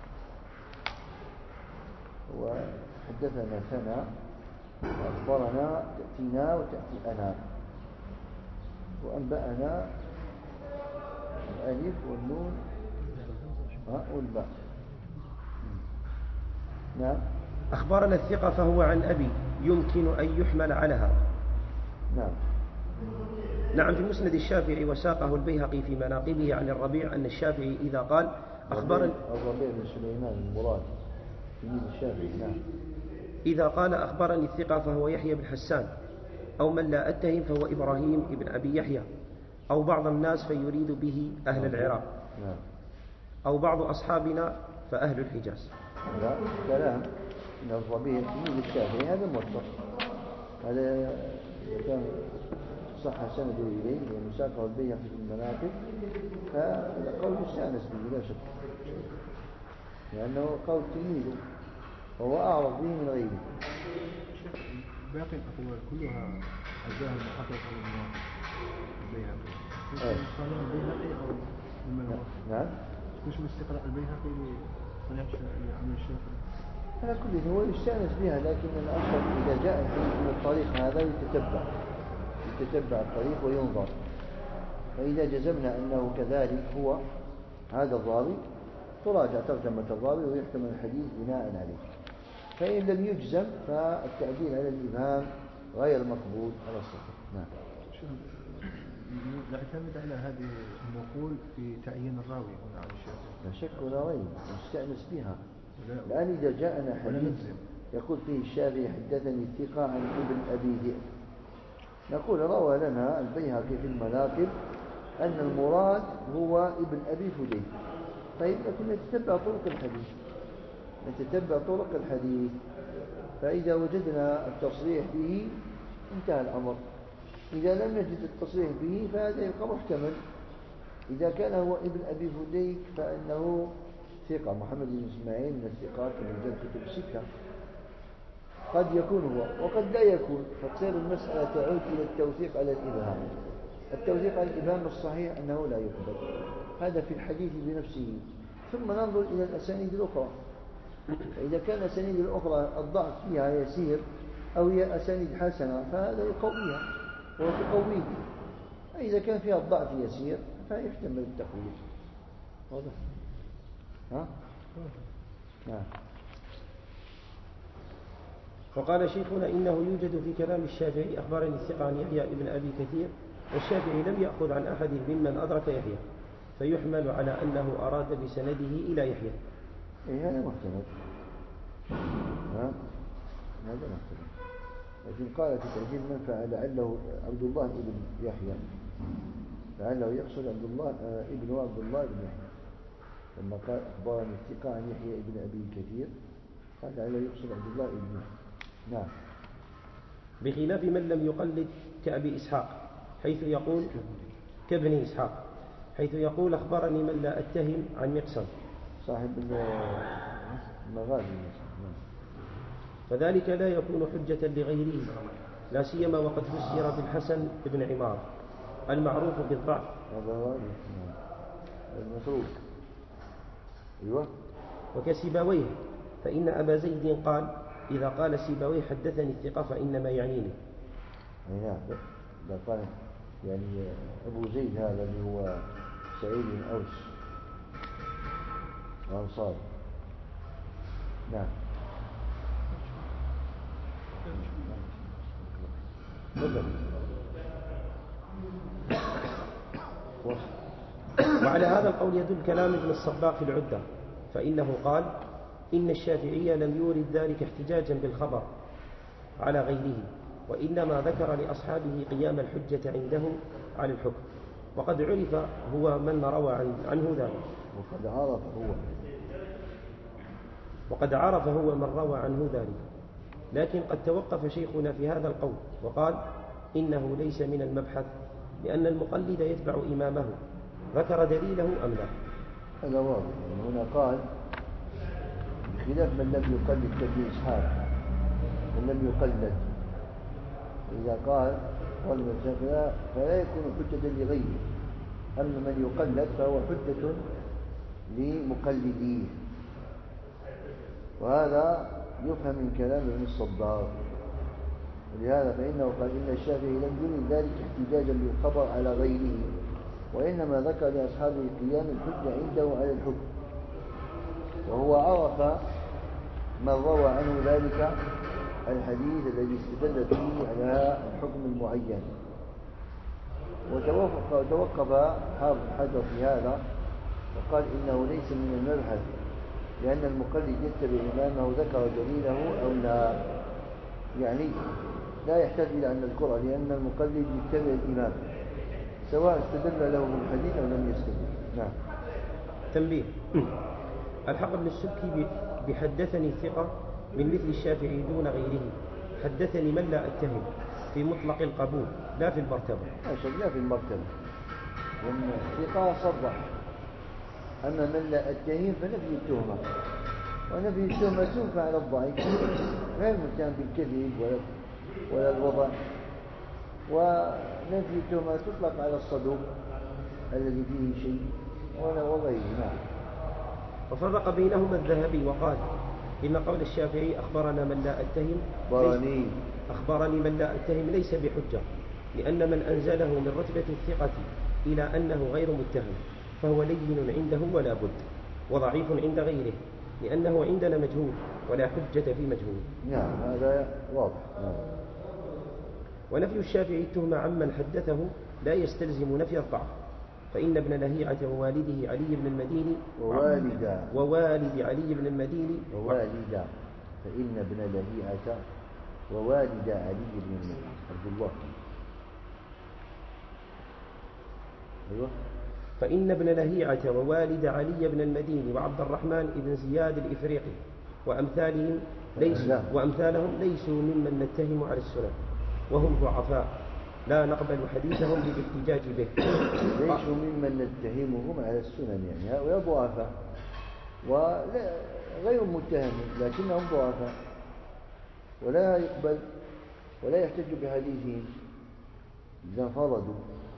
وحدثنا ثنا، وأخبرنا تأتينا وتأتي أنا، وأنبأنا الألف والنون والباء. نعم. أخبرنا الثقة فهو عن أبي يمكن أن يحمل على هذا. نعم. نعم في مسند الشافعي وساقه البيهقي في مناقبه عن الربيع أن الشافعي إذا قال أخبرني الربيع بن سليمان المراد تلميذ الشافعي. نعم. إذا قال أخبرني الثقة فهو يحيى بن حسان، أو من لا أتهم فهو إبراهيم بن أبي يحيى، أو بعض الناس فيريد به أهل العراق، نعم. أو بعض أصحابنا فأهل الحجاز. لا كلام إن الربيع تلميذ الشافعي هذا موثق، هذا إذا كان صح سنده إليه ومساقه البيهقي في المناقب فهذا قول يستأنس به لا شك، لأنه قول تلميذه وهو أعرف به من غيره. باقي الأقوال كلها عزاها المحقق أو المناقب البيهقي. صحيح البيهقي أو المناقب. نعم. مش باستقراء البيهقي لصحيح عمل الشافعي. على كل هو يستأنس بها، لكن الأفضل إذا جاء الحديث من الطريق هذا يتتبع يتتبع الطريق وينظر، فإذا جزمنا أنه كذلك هو هذا الراوي تراجع ترجمة الراوي ويحتمل الحديث بناء عليه. فإن لم يجزم فالتعديل على الإبهام غير مقبول على الصحة. نعم. نعتمد على هذه النقول في تعيين الراوي هنا على الشافعي. لا شك ولا ريب نستأنس بها، الآن إذا جاءنا حديث يقول فيه الشافعي حدثني الثقة عن ابن أبي ذئب، نقول روى لنا البيهقي في المناقب أن المراد هو ابن أبي فديك. طيب لكن نتتبع طرق الحديث نتتبع طرق الحديث فإذا وجدنا التصريح به انتهى الأمر. إذا لم نجد التصريح به فهذا يبقى محتمل. إذا كان هو ابن أبي فديك فإنه ثقة، محمد بن إسماعيل من الثقات من رجال كتب الستة، قد يكون هو وقد لا يكون، فتصير المسألة تعود إلى التوثيق على الإبهام. التوثيق على الإبهام الصحيح أنه لا يقبل، هذا في الحديث بنفسه. ثم ننظر إلى الأسانيد الأخرى، فإذا كان الأسانيد الأخرى الضعف فيها يسير أو هي أسانيد حسنة فهذا يقويها وتقويه. فإذا كان فيها الضعف يسير فيحتمل التقوية. واضح؟ ها؟ نعم. وقال شيخنا إنه يوجد في كلام الشافعي أخبرني الثقة عن يحيى ابن أبي كثير، والشافعي لم يأخذ عن أحد ممن أدرك يحيى، فيحمل على أنه أراد بسنده إلى يحيى. إيه هذا محتمل، ها؟ هذا محتمل. لكن قال في تأجيل منفعة لعله عبد الله ابن يحيى، لعله يقصد عبد الله ابن عبد الله ابن يحيى، لما قال أخبرني الثقة عن يحيى ابن أبي كثير قال لعله يقصد عبد الله ابن يحيى. نعم. بخلاف من لم يقلد كأبي إسحاق حيث يقول كابن إسحاق حيث يقول أخبرني من لا أتهم عن مقسم صاحب المغازي، فذلك لا يكون حجة لغيره، لا سيما وقد فسر بالحسن بن عمار المعروف بالضعف. هذا المتروك. أيوة. وكسيبويه، فإن أبا زيد قال إذا قال سيبويه حدثني الثقة فإنما يعنيني. أي نعم. إذا قال يعني أبو زيد هذا اللي هو سعيد بن أوس الأنصاري. نعم. وعلى هذا القول يدل كلام ابن الصباغ في العدة، فإنه قال إن الشافعي لم يورد ذلك احتجاجا بالخبر على غيره، وإنما ذكر لأصحابه قيام الحجة عندهم على الحكم، وقد عرف هو من روى عنه ذلك وقد عرف هو وقد عرف هو من روى عنه ذلك. لكن قد توقف شيخنا في هذا القول وقال إنه ليس من المبحث، لأن المقلد يتبع إمامه. ذكر دليله أم لا؟ هذا واضح. يعني هنا قال بخلاف من لم يقلد كابن إسحاق، من لم يقلد، إذا قال قال فلا, فلا يكون حجة لغيره، أما من يقلد فهو حجة لمقلديه. وهذا يفهم من كلام ابن الصباغ، ولهذا فإنه قال إن الشافعي لم يرد ذلك احتجاجا بالخبر على غيره، وإنما ذكر لأصحابه قيام الحجة عنده على الحكم. وهو عرف من روى عنه ذلك الحديث الذي استدل فيه على الحكم المعين. وتوقف توقف حافظ حجر في هذا وقال إنه ليس من المبحث، لأن المقلد يتبع إمامه ذكر دليله أو لا، يعني لا يحتاج إلى أن نذكره، لأن المقلد يتبع الإمام سواء استدل له بالحديث أو لم يستدل. نعم. تنبيه: الحق بن السبكي بحدثني ثقة من مثل الشافعي دون غيره، حدثني من لا أتهم في مطلق القبول لا في المرتبة. لا في المرتبة، لأن الثقة صرح، أما من لا أتهم فنفي التهمة، ونفي التهمة تنفع على الضعيف غير متهم بالكذب ولا ولا الوضع، ونفي التهمة تطلق على الصدوق الذي فيه شيء ولا وغيره. نعم. وفرق بينهما الذهبي وقال إن قول الشافعي أخبرنا من لا أتهم أخبرني أخبرني من لا أتهم ليس بحجة، لأن من أنزله من رتبة الثقة إلى أنه غير متهم فهو لين عنده ولا بد، وضعيف عند غيره لأنه عندنا مجهول ولا حجة في مجهول. نعم هذا واضح. نعم. ونفي الشافعي التهمة عمن حدثه لا يستلزم نفي الضعف، فإن ابن لهيعة ووالده علي بن المديني ووالد ووالد علي بن المديني ووالد فإن ابن لهيعة ووالد علي بن المديني عبد الله. أيوه. فإن ابن لهيعة ووالد علي بن المديني وعبد الرحمن بن زياد الإفريقي وأمثالهم ليسوا وأمثالهم ليسوا ممن نتهم على السنن، وهم ضعفاء لا نقبل حديثهم بالاحتجاج به. ليسوا ممن نتهمهم على السنن، يعني هؤلاء ضعفاء وغير متهمين لكنهم ضعفاء ولا يقبل ولا يحتج بحديثهم إذا انفردوا،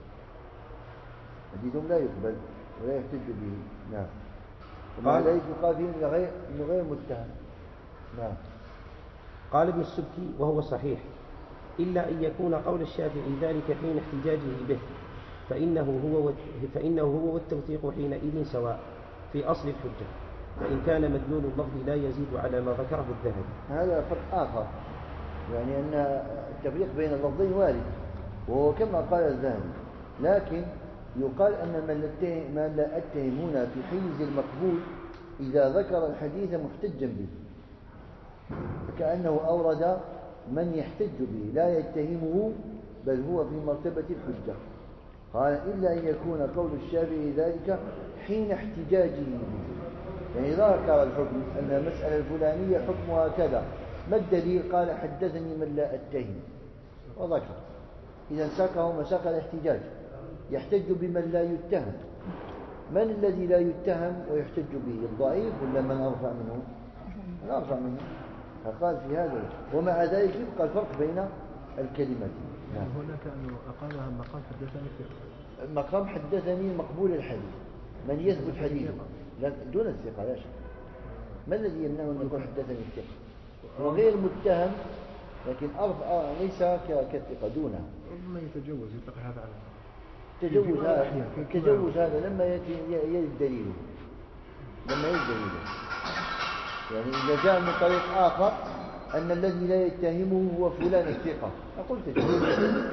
حديثهم لا يقبل ولا يحتج به. نعم. ومع ذلك يقال فيهم انه غير متهم. نعم. قال ابن السبكي وهو صحيح، إلا أن يكون قول الشافعي ذلك حين احتجاجه به، فإنه هو فإنه هو والتوثيق حينئذ سواء في أصل الحجة، فإن كان مدلول اللفظ لا يزيد على ما ذكره الذهبي. هذا فرق آخر، يعني أن التفريق بين اللفظين وارد وهو كما قال الذهبي، لكن يقال أن من لا أتهم هنا في حيز المقبول إذا ذكر الحديث محتجا به، فكأنه أورد من يحتج به لا يتهمه بل هو في مرتبة الحجة. قال إلا أن يكون قول الشافعي ذلك حين احتجاجه به، يعني ذكر الحكم أن المسألة الفلانية حكمها كذا، ما الدليل؟ قال حدثني من لا أتهم وذكر، إذا ساقه مساق الاحتجاج، يحتج بمن لا يتهم. من الذي لا يتهم ويحتج به؟ الضعيف ولا من أرفع منه؟ من أرفع منه. فقال في هذا، ومع ذلك يبقى الفرق بين الكلمتين. نعم. هناك أنه أقامها مقام حدثني ثقة، مقام حدثني مقبول الحديث، من يثبت حديثه دون الثقة لا شك. ما الذي يمنع أن يقول حدثني الثقة؟ هو غير متهم لكن أرفع ليس كالثقة دونه. ربما يتجوز يطلق هذا على تجوز هذا تجوز هذا لما يجد دليله، لما يجد دليله، يعني إذا جاء من طريق آخر أن الذي لا يتهمه هو فلان الثقة أقول تجوز.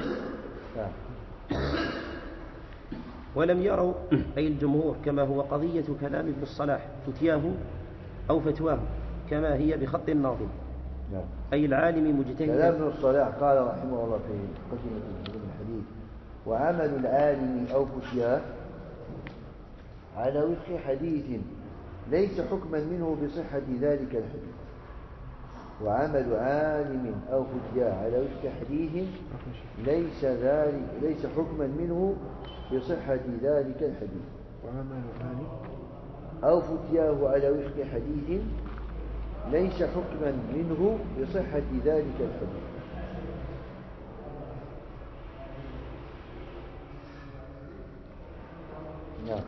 ولم يروا أي الجمهور كما هو قضية كلام ابن الصلاح فتياه أو فتواه كما هي بخط الناظم، أي العالم مجتهدا. كلام ابن الصلاح قال رحمه الله في قسمة الحديث: وعمل العالم أو فتياه على وفق حديث ليس حكما منه بصحة ذلك الحديث. وعمل عالم أو فتياه على وفق حديث ليس ذلك ليس حكما منه بصحة ذلك الحديث. وعمل عالم أو فتياه على وفق حديث ليس حكما منه بصحة ذلك الحديث. نعم.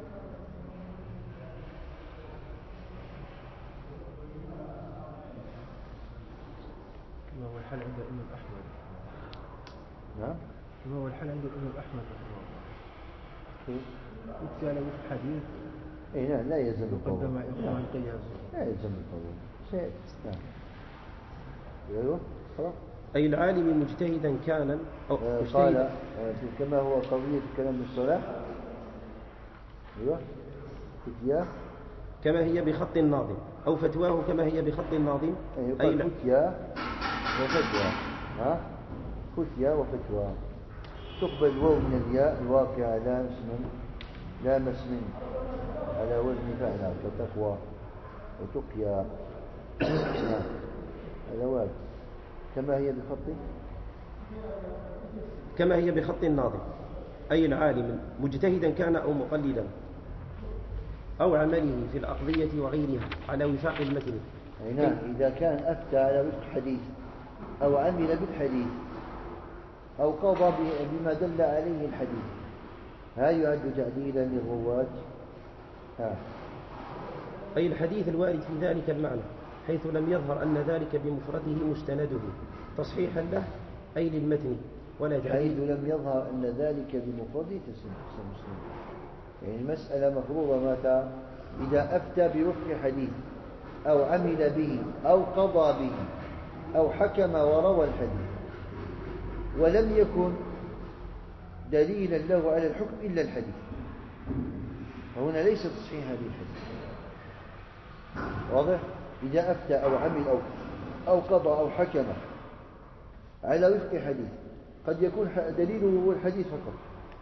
كما هو الحال عند الإمام أحمد. نعم. كما هو الحال عند الإمام أحمد رحمه الله. كيف؟ قلت على وفق حديث اي نعم لا يلزم القول. قدم إخوان قياس. لا يلزم القول شيء. نعم. ايوه خلاص. أي العالم مجتهدا كان أو آه مجتهدا. قال آه كما هو قضية الكلام بالصلاة. ايوه فتياه كما هي بخط الناظم أو فتواه كما هي بخط الناظم. أي أي قال لا. فتياه وفتوى. ها فتياه وفتوى تقبل واو من الياء الواقعة لا اسم لا مسم على وزن فعل كتقوى وتقيا. نعم هذا واجب. كما هي بخط كما هي بخط الناظم أي العالم مجتهدا كان أو مقلدا أو عمله في الأقضية وغيرها على وفاق المتن. أي نعم إذا كان أفتى على وفق حديث أو عمل بالحديث أو قضى بما دل عليه الحديث هل يعد تعديلا للرواة؟ ها. أي الحديث الوارد في ذلك المعنى حيث لم يظهر أن ذلك بمفرده مستنده تصحيحا له أي للمتن ولا حيث تعديل. لم يظهر أن ذلك بمفرده تسلم. يعني المسألة مفروضة متى؟ إذا أفتى بوفق حديث أو عمل به أو قضى به أو حكم وروى الحديث ولم يكن دليلا له على الحكم إلا الحديث فهنا ليس تصحيح هذه الحديث. واضح؟ إذا أفتى أو عمل أو, أو قضى أو حكم على وفق حديث قد يكون دليله هو الحديث فقط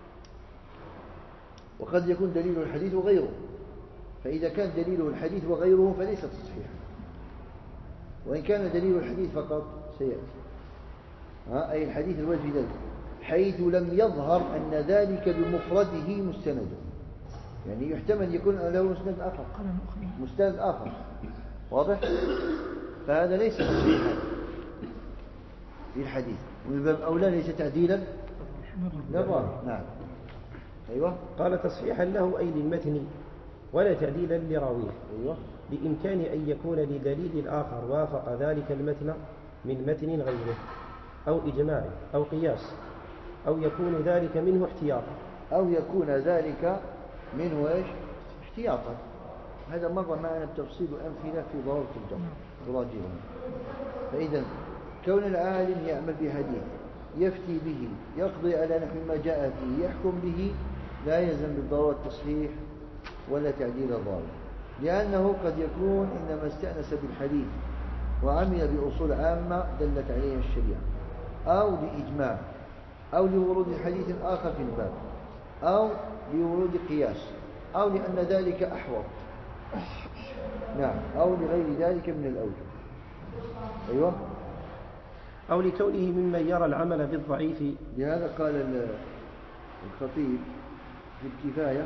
وقد يكون دليله الحديث وغيره. فإذا كان دليله الحديث وغيره فليس تصحيحا وإن كان دليل الحديث فقط سيأتي. ها أي الحديث الوارد في ذلك حيث لم يظهر أن ذلك بمفرده مستند. يعني يحتمل يكون له مستند آخر مستند آخر. واضح؟ فهذا ليس تصحيحا للحديث ومن باب أولى ليس تعديلا للراوي. نعم أيوة. قال تصحيحا له أي للمتن ولا تعديلا لراويه. أيوة. بإمكان أن يكون لدليل آخر وافق ذلك المتن من متن غيره أو إجماع أو قياس أو يكون ذلك منه احتياطا أو يكون ذلك منه إيش؟ احتياطا. هذا مر معنا التفصيل والأمثلة في ضرورة الجمع تراجعون. فإذا كون العالم يعمل بحديث يفتي به يقضي على نحو ما جاء فيه يحكم به لا يلزم بالضرورة التصحيح ولا تعديل الراوي لأنه قد يكون إنما استأنس بالحديث وعمل بأصول عامة دلت عليها الشريعة أو لإجماع أو لورود حديث آخر في الباب أو لورود قياس أو لأن ذلك أحوط. نعم أو لغير ذلك من الأوجه. أيوة. أو لكونه ممن يرى العمل بالضعيف. لهذا قال الخطيب في الكفاية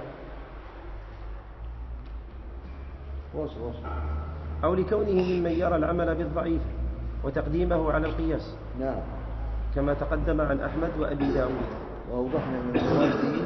وصل وصل أو لكونه ممن يرى العمل بالضعيف وتقديمه على القياس. نعم كما تقدم عن أحمد وأبي داود. وأوضحنا من المراد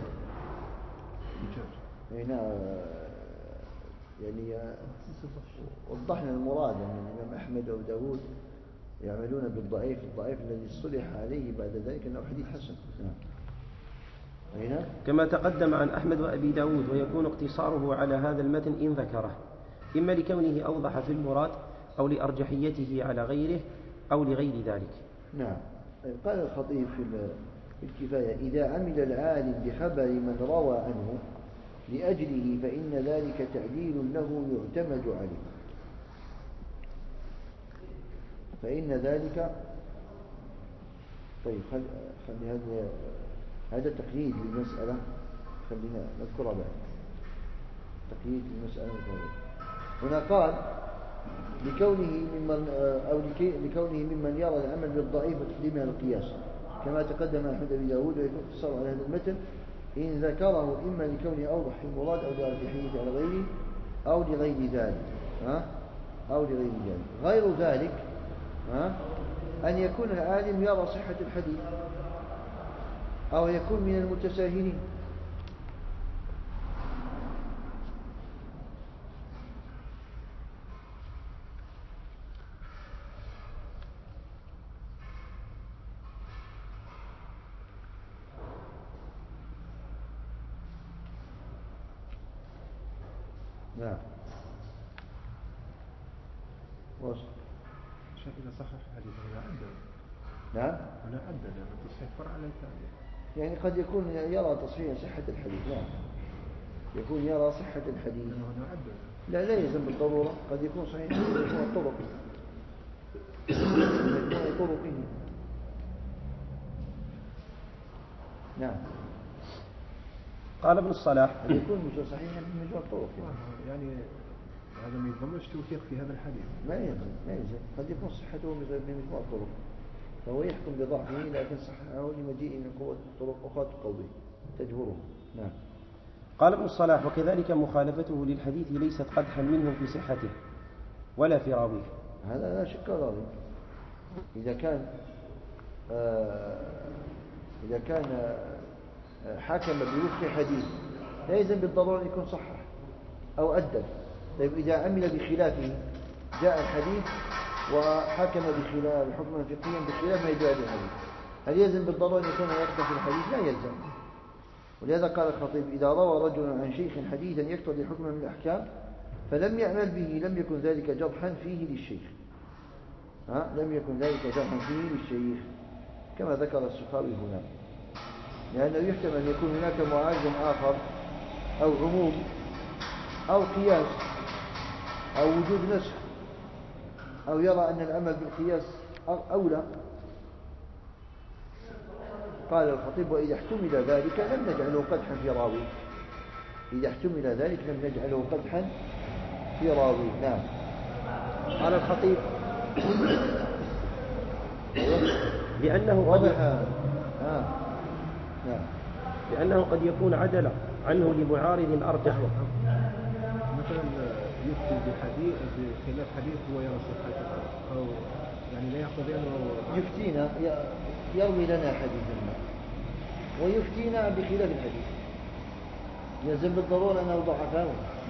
هنا يعني وضحنا المراد أن يعني الإمام أحمد وأبو داود يعملون بالضعيف الضعيف الذي صلح عليه بعد ذلك أنه حديث حسن. نعم. هنا كما تقدم عن أحمد وأبي داود ويكون اقتصاره على هذا المتن إن ذكره إما لكونه أوضح في المراد أو لأرجحيته على غيره أو لغير ذلك. نعم. قال الخطيب في الكفاية إذا عمل العالم بخبر من روى عنه لأجله فإن ذلك تعديل له يعتمد عليه. فإن ذلك طيب خل... خلي هذا هذا تقييد للمسألة خلينا نذكرها بعد. تقييد للمسألة هنا قال لكونه ممن أو لكونه ممن يرى العمل بالضعيف وتقديمها القياس كما تقدم أحمد أبي داود ويكون اختصار على هذا المتن إن ذكره إما لكونه أوضح في المراد أو لأرجحيته على غيره أو لغير ذلك. ها أو لغير ذلك. غير ذلك ها أن يكون العالم يرى صحة الحديث أو يكون من المتساهلين. نعم. وصل. شيخ إذا صحح الحديث هنا عدل. نعم. هنا عدل لأن التصحيح فرع على الثاني. يعني قد يكون يرى تصحيح صحة الحديث. نعم. يكون يرى صحة الحديث. هنا عدل. لا لا يلزم بالضرورة، قد يكون صحيح مجموع الطرق مجموع طرقه. نعم. قال ابن الصلاح قد يكون مش صحيحا من مجموع الطرق يعني. يعني هذا ما يضمنش توثيق في هذا الحديث. ما يلزم ما يلزم قد يكون صحته من مجموع الطرق، فهو يحكم بضعفه لكن صححه لمجيء من قوة الطرق أخرى تقويه تجبره. نعم. قال ابن الصلاح وكذلك مخالفته للحديث ليست قدحا منهم في صحته ولا في راويه. هذا لا شك راوي إذا كان آه إذا كان آه حكم بوفق حديث لا يلزم بالضرورة أن يكون صحح أو أدل. طيب إذا عمل بخلافه جاء الحديث وحكم بخلاف حكما فقهيا بخلاف ما يدعي الحديث، هل يلزم بالضرورة أن يكون يقتضي في الحديث؟ لا يلزم. ولهذا قال الخطيب إذا روى رجل عن شيخ حديثا يقتضي حكما من الأحكام فلم يعمل به لم يكن ذلك جرحا فيه للشيخ. ها؟ لم يكن ذلك جرحا فيه للشيخ كما ذكر السخاوي هنا، لأنه يحتمل أن يكون هناك معارض آخر أو عموم أو قياس أو وجود نسخ أو يرى أن العمل بالقياس أولى. قال الخطيب وإذا احتمل ذلك لم نجعله قدحا في راوي. إذا احتمل ذلك لم نجعله قدحا في راوي. نعم. قال الخطيب لأنه واضح. آه. نعم. لأنه قد يكون عدل عنه لمعارض أرجح. مثلا يفتي بحديث بخلاف حديث هو يرى صحته أو يعني لا يقتضي أنه يفتينا يروي لنا حديثا ما ويفتينا بخلاف الحديث يلزم بالضرورة أنه ضعفه.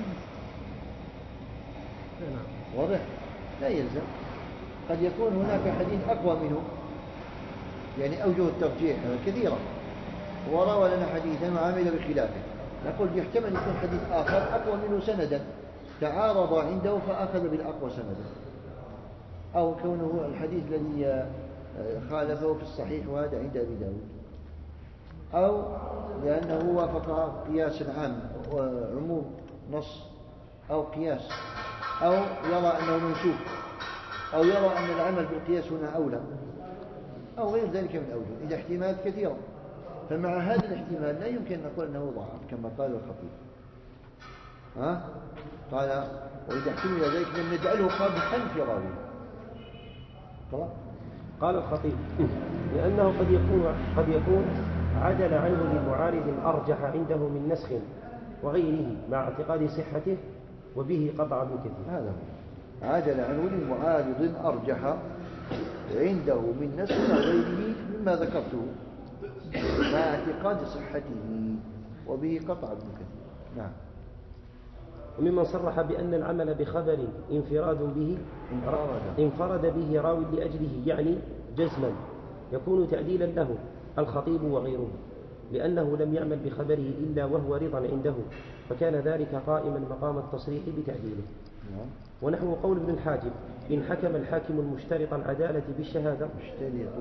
واضح؟ لا يلزم. قد يكون هناك حديث أقوى منه يعني أوجه الترجيح كثيرة وروى لنا حديثا وعمل بخلافه، نقول يحتمل يكون حديث آخر أقوى منه سندا تعارض عنده فأخذ بالأقوى سندا، أو كونه الحديث الذي خالفه في الصحيح وهذا عند أبي داود، أو لأنه وافق قياس عام وعموم نص أو قياس، أو يرى أنه منسوخ، أو يرى أن العمل بالقياس هنا أولى، أو غير ذلك من أوجه. إذا احتمالات كثيرة، فمع هذا الاحتمال لا يمكن أن نقول أنه ضعف كما قال الخطيب. ها؟ قال وإذا احتمل ذلك لم نجعله قادحا في راوي. خلاص؟ قال الخطيب لأنه قد يكون قد يكون عدل عنه لمعارض أرجح عنده من نسخ وغيره مع اعتقاد صحته وبه قطع ابن كثير. هذا هو عدل عنه لمعارض أرجح عنده من نسخ وغيره مما ذكرته مع اعتقاد صحته وبه قطع ابن كثير. نعم. وممن صرح بأن العمل بخبر انفراد به انفرد به راوي لأجله يعني جزما يكون تعديلا له الخطيب وغيره، لأنه لم يعمل بخبره إلا وهو رضا عنده، فكان ذلك قائما مقام التصريح بتعديله. ونحو قول ابن الحاجب إن حكم الحاكم المشترط العدالة بالشهادة مشترط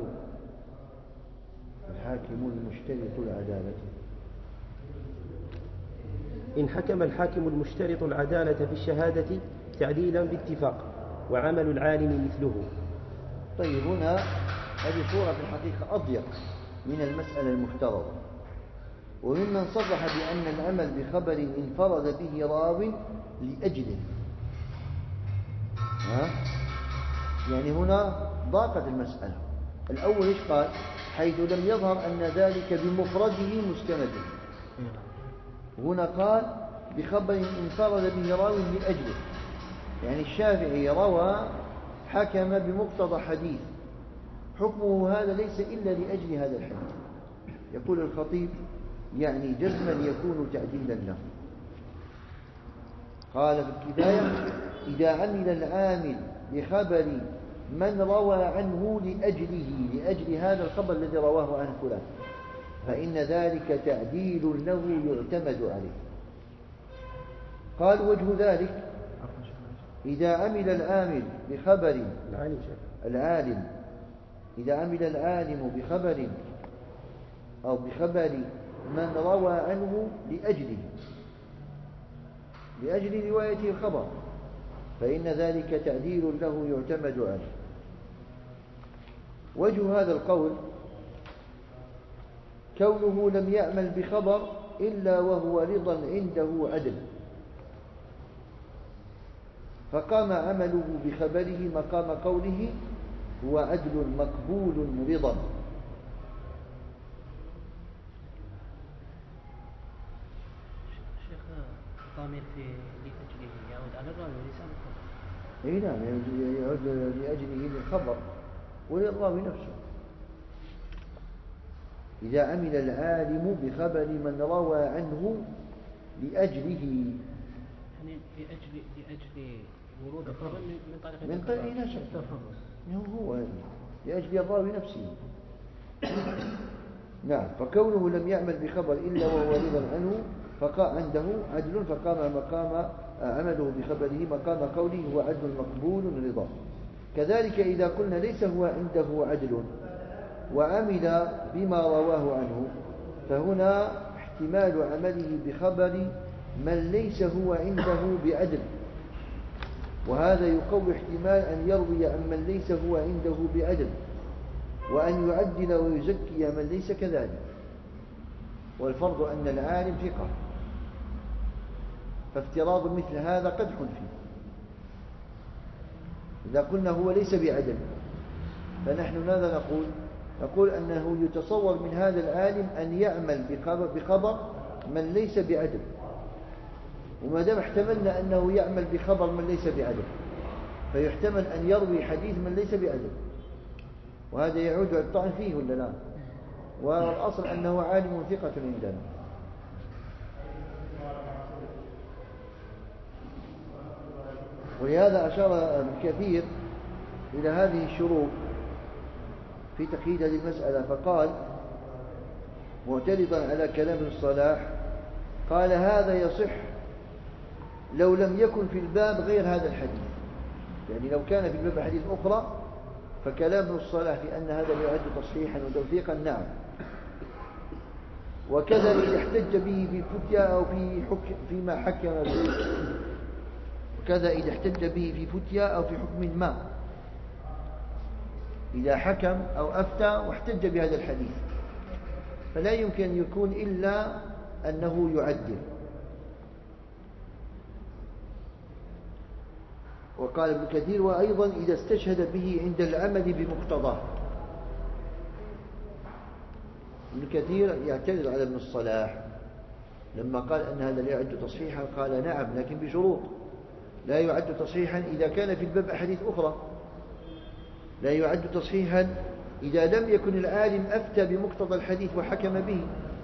الحاكم المشترط العدالة إن حكم الحاكم المشترط العدالة بالشهادة تعديلا باتفاق وعمل العالم مثله. طيب هنا هذه صورة في الحقيقة أضيق من المسألة المفترضة. وممن صرح بأن العمل بخبر انفرد به راو لأجله، ها؟ يعني هنا ضاقت المسألة. الأول إيش قال؟ حيث لم يظهر أن ذلك بمفرده مستند. هنا قال بخبر انفرد به راو لأجله، يعني الشافعي روى حكم بمقتضى حديث حكمه هذا ليس إلا لأجل هذا الحديث. يقول الخطيب يعني جزما يكون تعديلا له. قال في الكفاية إذا عمل العامل بخبر من روى عنه لأجله لأجل هذا الخبر الذي رواه عن فلان فإن ذلك تعديل له يعتمد عليه. قال وجه ذلك إذا عمل العامل بخبر العالم إذا عمل العالم بخبر أو بخبر من روى عنه لأجله لأجل روايته الخبر فإن ذلك تعديل له يعتمد عليه. وجه هذا القول كونه لم يعمل بخبر إلا وهو رضا عنده عدل، فقام عمله بخبره مقام قوله هو عدل مقبول رضا. شيخ الضمير في لأجله يعود على الراوي وليس على الخبر. اي نعم يعود لأجله للخبر وللراوي نفسه. إذا عمل العالم بخبر من روى عنه لأجله يعني لأجل لأجل ورود الخبر من طريق من طريق لا شك هو لأجل الراوي نفسه. نعم فكونه لم يعمل بخبر إلا وهو رضا عنه فقام عنده عدل فقام مقام عمله بخبره مقام قوله هو عدل مقبول رضا. كذلك إذا قلنا ليس هو عنده عدل وعمل بما رواه عنه فهنا احتمال عمله بخبر من ليس هو عنده بعدل، وهذا يقوي احتمال أن يروي عن من ليس هو عنده بعدل وأن يعدل ويزكي من ليس كذلك، والفرض أن العالم ثقة، فافتراض مثل هذا قدح فيه. إذا قلنا هو ليس بعدل فنحن ماذا نقول؟ نقول أنه يتصور من هذا العالم أن يعمل بخبر من ليس بعدل، وما دام احتملنا أنه يعمل بخبر من ليس بعدل فيحتمل أن يروي حديث من ليس بعدل، وهذا يعود على الطعن فيه ولا لا؟ والأصل أنه عالم ثقة عندنا. ولهذا أشار ابن كثير إلى هذه الشروط في تقييد هذه المسألة فقال معترضا على كلام ابن الصلاح قال هذا يصح لو لم يكن في الباب غير هذا الحديث، يعني لو كان في الباب حديث أخرى فكلام ابن الصلاح في أن هذا يعد تصحيحا وتوثيقا نعم، وكذا إذا احتج به في فتيا أو في حكم فيما حكم به، وكذا إذا احتج به في فتيا أو في حكم ما، إذا حكم أو أفتى واحتج بهذا الحديث فلا يمكن أن يكون إلا أنه يعدل. وقال ابن كثير وأيضا إذا استشهد به عند العمل بمقتضاه. ابن كثير يعترض على ابن الصلاح لما قال أن هذا لا يعد تصحيحا، قال نعم لكن بشروط، لا يعد تصحيحا إذا كان في الباب أحاديث أخرى، لا يعد تصحيحا إذا لم يكن العالم أفتى بمقتضى الحديث وحكم به،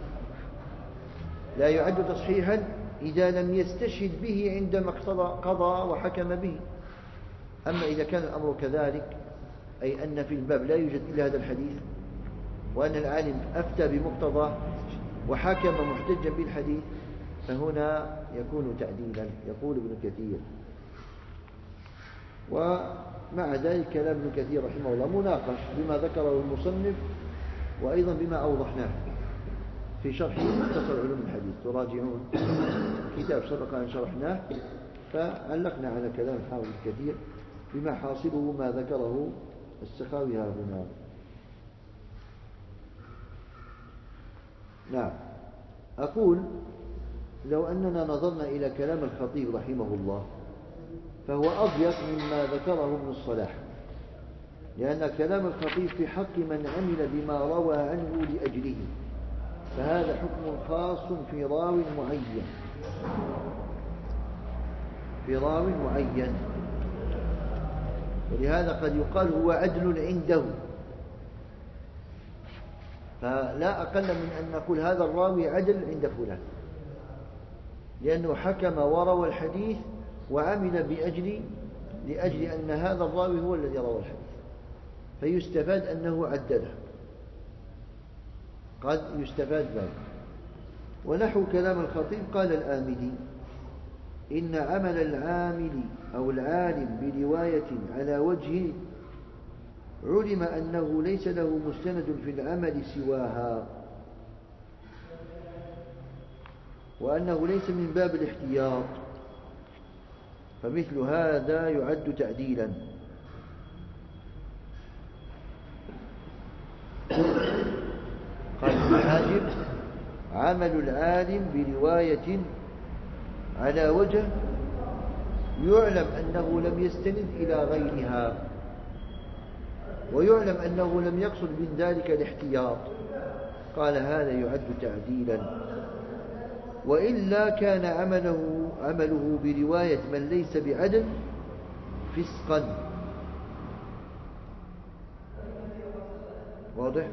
لا يعد تصحيحا إذا لم يستشهد به عندما قضى وحكم به. أما إذا كان الأمر كذلك أي أن في الباب لا يوجد إلا هذا الحديث وأن العالم أفتى بمقتضى وحكم محتجا بالحديث فهنا يكون تعديلا. يقول ابن كثير ومع ذلك كلام ابن كثير رحمه الله مناقش بما ذكره المصنف وأيضا بما أوضحناه في شرح مختصر علوم الحديث. تراجعون كتاب سبق أن شرحناه فعلقنا على كلام حافظ كثير بما حاصله ما ذكره السخاوي ها هنا. نعم أقول لو أننا نظرنا إلى كلام الخطيب رحمه الله فهو أضيق مما ذكره ابن الصلاح، لأن كلام الخطيب في حق من عمل بما روى عنه لأجله، فهذا حكم خاص في راو معين في راو معين ولهذا قد يقال هو عدل عنده، فلا أقل من أن نقول هذا الراوي عدل عند فلان لأنه حكم وروى الحديث وعمل بأجل لأجل أن هذا الراوي هو الذي روى الحديث، فيستفاد أنه عدله، قد يستفاد ذلك. ونحو كلام الخطيب قال الآمدي إن عمل العامل أو العالم برواية على وجه علم أنه ليس له مستند في العمل سواها، وأنه ليس من باب الاحتياط، فمثل هذا يعد تعديلا. قال ابن حاجب: عمل العالم برواية على وجه يعلم أنه لم يستند إلى غيرها، ويعلم أنه لم يقصد من ذلك الاحتياط، قال هذا يعد تعديلا. وإلا كان عمله عمله برواية من ليس بعدل فسقا. واضح؟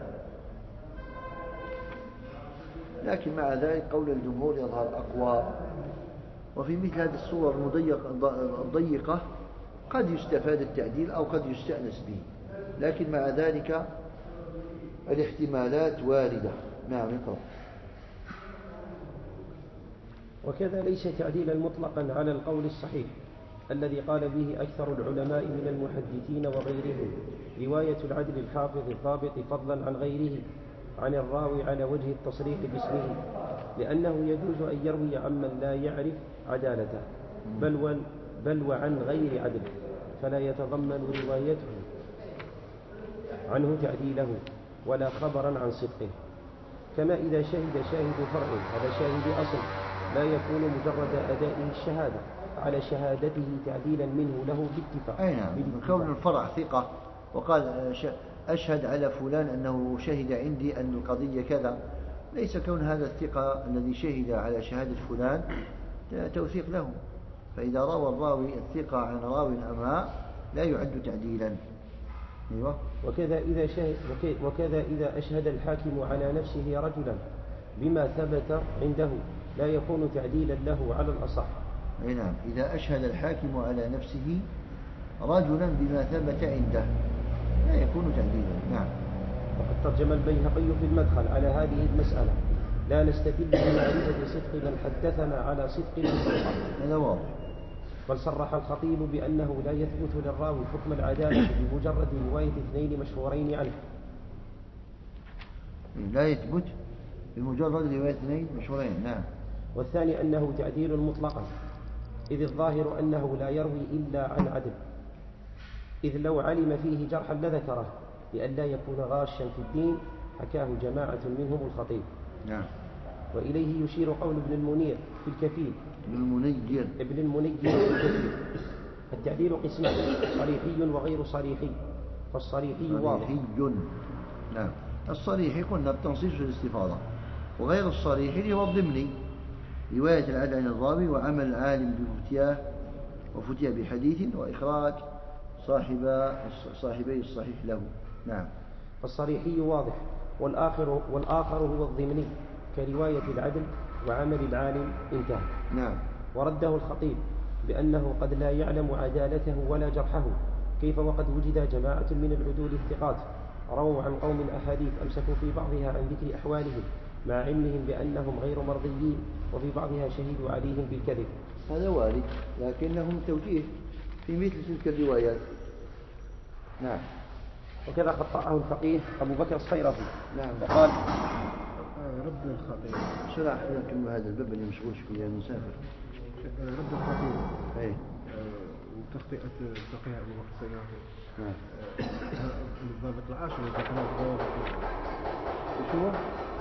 لكن مع ذلك قول الجمهور يظهر أقوى. وفي مثل هذه الصور الضيقة قد يستفاد التعديل أو قد يستأنس به، لكن مع ذلك الاحتمالات واردة. نعم اقرأ. وكذا ليس تعديلا مطلقا على القول الصحيح الذي قال به أكثر العلماء من المحدثين وغيرهم، رواية العدل الحافظ الضابط فضلا عن غيره عن الراوي على وجه التصريح باسمه، لأنه يجوز أن يروي عمن لا يعرف عدالته بل, بل وعن غير عدل، فلا يتضمن روايته عنه تعديله ولا خبرا عن صدقه. كما إذا شهد شاهد فرع على شاهد أصل لا يكون مجرد أدائه الشهادة على شهادته تعديلا منه له باتفاق. أي نعم، كون الفرع ثقة وقال أشهد على فلان أنه شهد عندي أن القضية كذا، ليس كون هذا الثقة الذي شهد على شهادة فلان توثيق له، فإذا روى الراوي الثقة عن راوي أما لا يعد تعديلا. أيوة. وكذا إذا شهد وكذا إذا أشهد الحاكم على نفسه رجلا بما ثبت عنده لا يكون تعديلا له على الأصح. أي نعم، إذا أشهد الحاكم على نفسه رجلا بما ثبت عنده لا يكون تعديلا. نعم. وقد ترجم البيهقي في المدخل على هذه المسألة: لا نستدل بمعرفة صدق من حدثنا على صدق من صدق. هذا واضح. بل صرح الخطيب بأنه لا يثبت للراوي حكم العدالة بمجرد رواية اثنين مشهورين عنه. لا يثبت بمجرد رواية اثنين مشهورين. نعم. والثاني أنه تعديل مطلقا، إذ الظاهر أنه لا يروي إلا عن عدل، إذ لو علم فيه جرحا لذكره لئلا يكون غاشا في الدين، حكاه جماعة منهم الخطيب. نعم. وإليه يشير قول ابن المنير في الكفيل ابن المنير ابن المنير في الكفيل: التعديل قسمان، صريحي وغير صريحي، فالصريحي واضح. نعم. الصريحي قلنا التنصيص في الاستفاضة، وغير الصريحي هو الضمني، رواية العدل عن الراوي وعمل العالم بفتياه وفتيا بحديث وإخراج صاحب صاحبي الصحيح له. نعم. فالصريحي واضح، والآخر, والآخر هو الضمني كرواية العدل وعمل العالم. انتهى. نعم. ورده الخطيب بأنه قد لا يعلم عدالته ولا جرحه، كيف وقد وجد جماعة من العدول الثقات رووا عن قوم أحاديث أمسكوا في بعضها عن ذكر أحوالهم مع علمهم بأنهم غير مرضيين، وفي بعضها شهدوا عليهم بالكذب. هذا وارد، لكنهم توجيه في مثل تلك الروايات. نعم. وكذا خطأه الفقيه أبو بكر الصيرفي. نعم. وقال: رد الخطيب سلاح لكن هذا الباب اللي مشغول شوية المسافر. رد الخطيب ايه وتخطئة الفقيه أبو بكر الصيرفي. نعم. الضابط العاشر يتكلم الضابط شو هو؟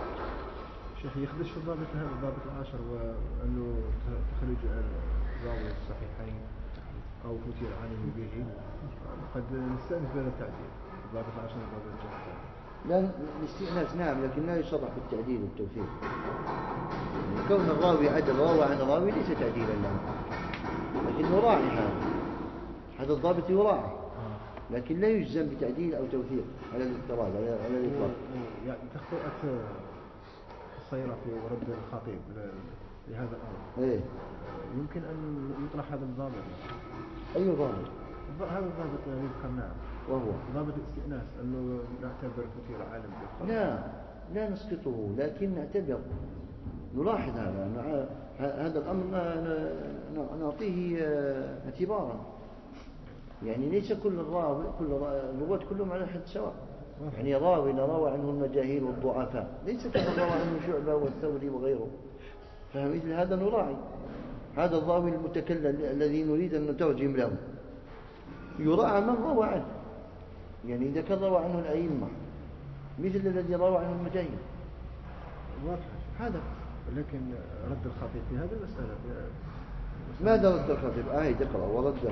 شيخ يخدش في الضابط هذا الضابط العاشر، وأنه تخرج الراوي الصحيحين أو فتي العالم به، قد نستأنس بين التعديل الضابط العاشر والضابط الجاهل. لا الاستئناس نعم، لكن لا يصرح بالتعديل والتوثيق. يعني كون الراوي عدل روى عن الراوي ليس تعديلا له، لكنه راعي هذا هذا الضابط يراعي، لكن لا يجزم بتعديل أو توثيق على الاضطراد على على الإطلاق. يعني تخطئة الصيرفي ورد الخطيب لهذا الأمر. إيه. يمكن أن يطرح هذا الضابط. أي ضابط؟ هذا الضابط الذي ذكرناه وهو ضابط الاستئناس، أنه نعتبر فتي العالم. لا لا نسقطه، لكن نعتبر نلاحظ هذا هذا الأمر نعطيه اعتبارا. يعني ليس كل الراوي كل الرواة كلهم على حد سواء. يعني راوي روى عنه المجاهيل والضعفاء ليس كما روى عنه شعبة والثوري وغيره. فمثل هذا نراعي هذا الراوي المتكلم الذي نريد أن نترجم له يراعى من روى عنه. يعني إذا كان روى عنه الأئمة مثل الذي روى عنه المجاهيل واضح هذا. لكن رد الخطيب في هذه المسألة ماذا رد الخطيب؟ آه تقرأ ورده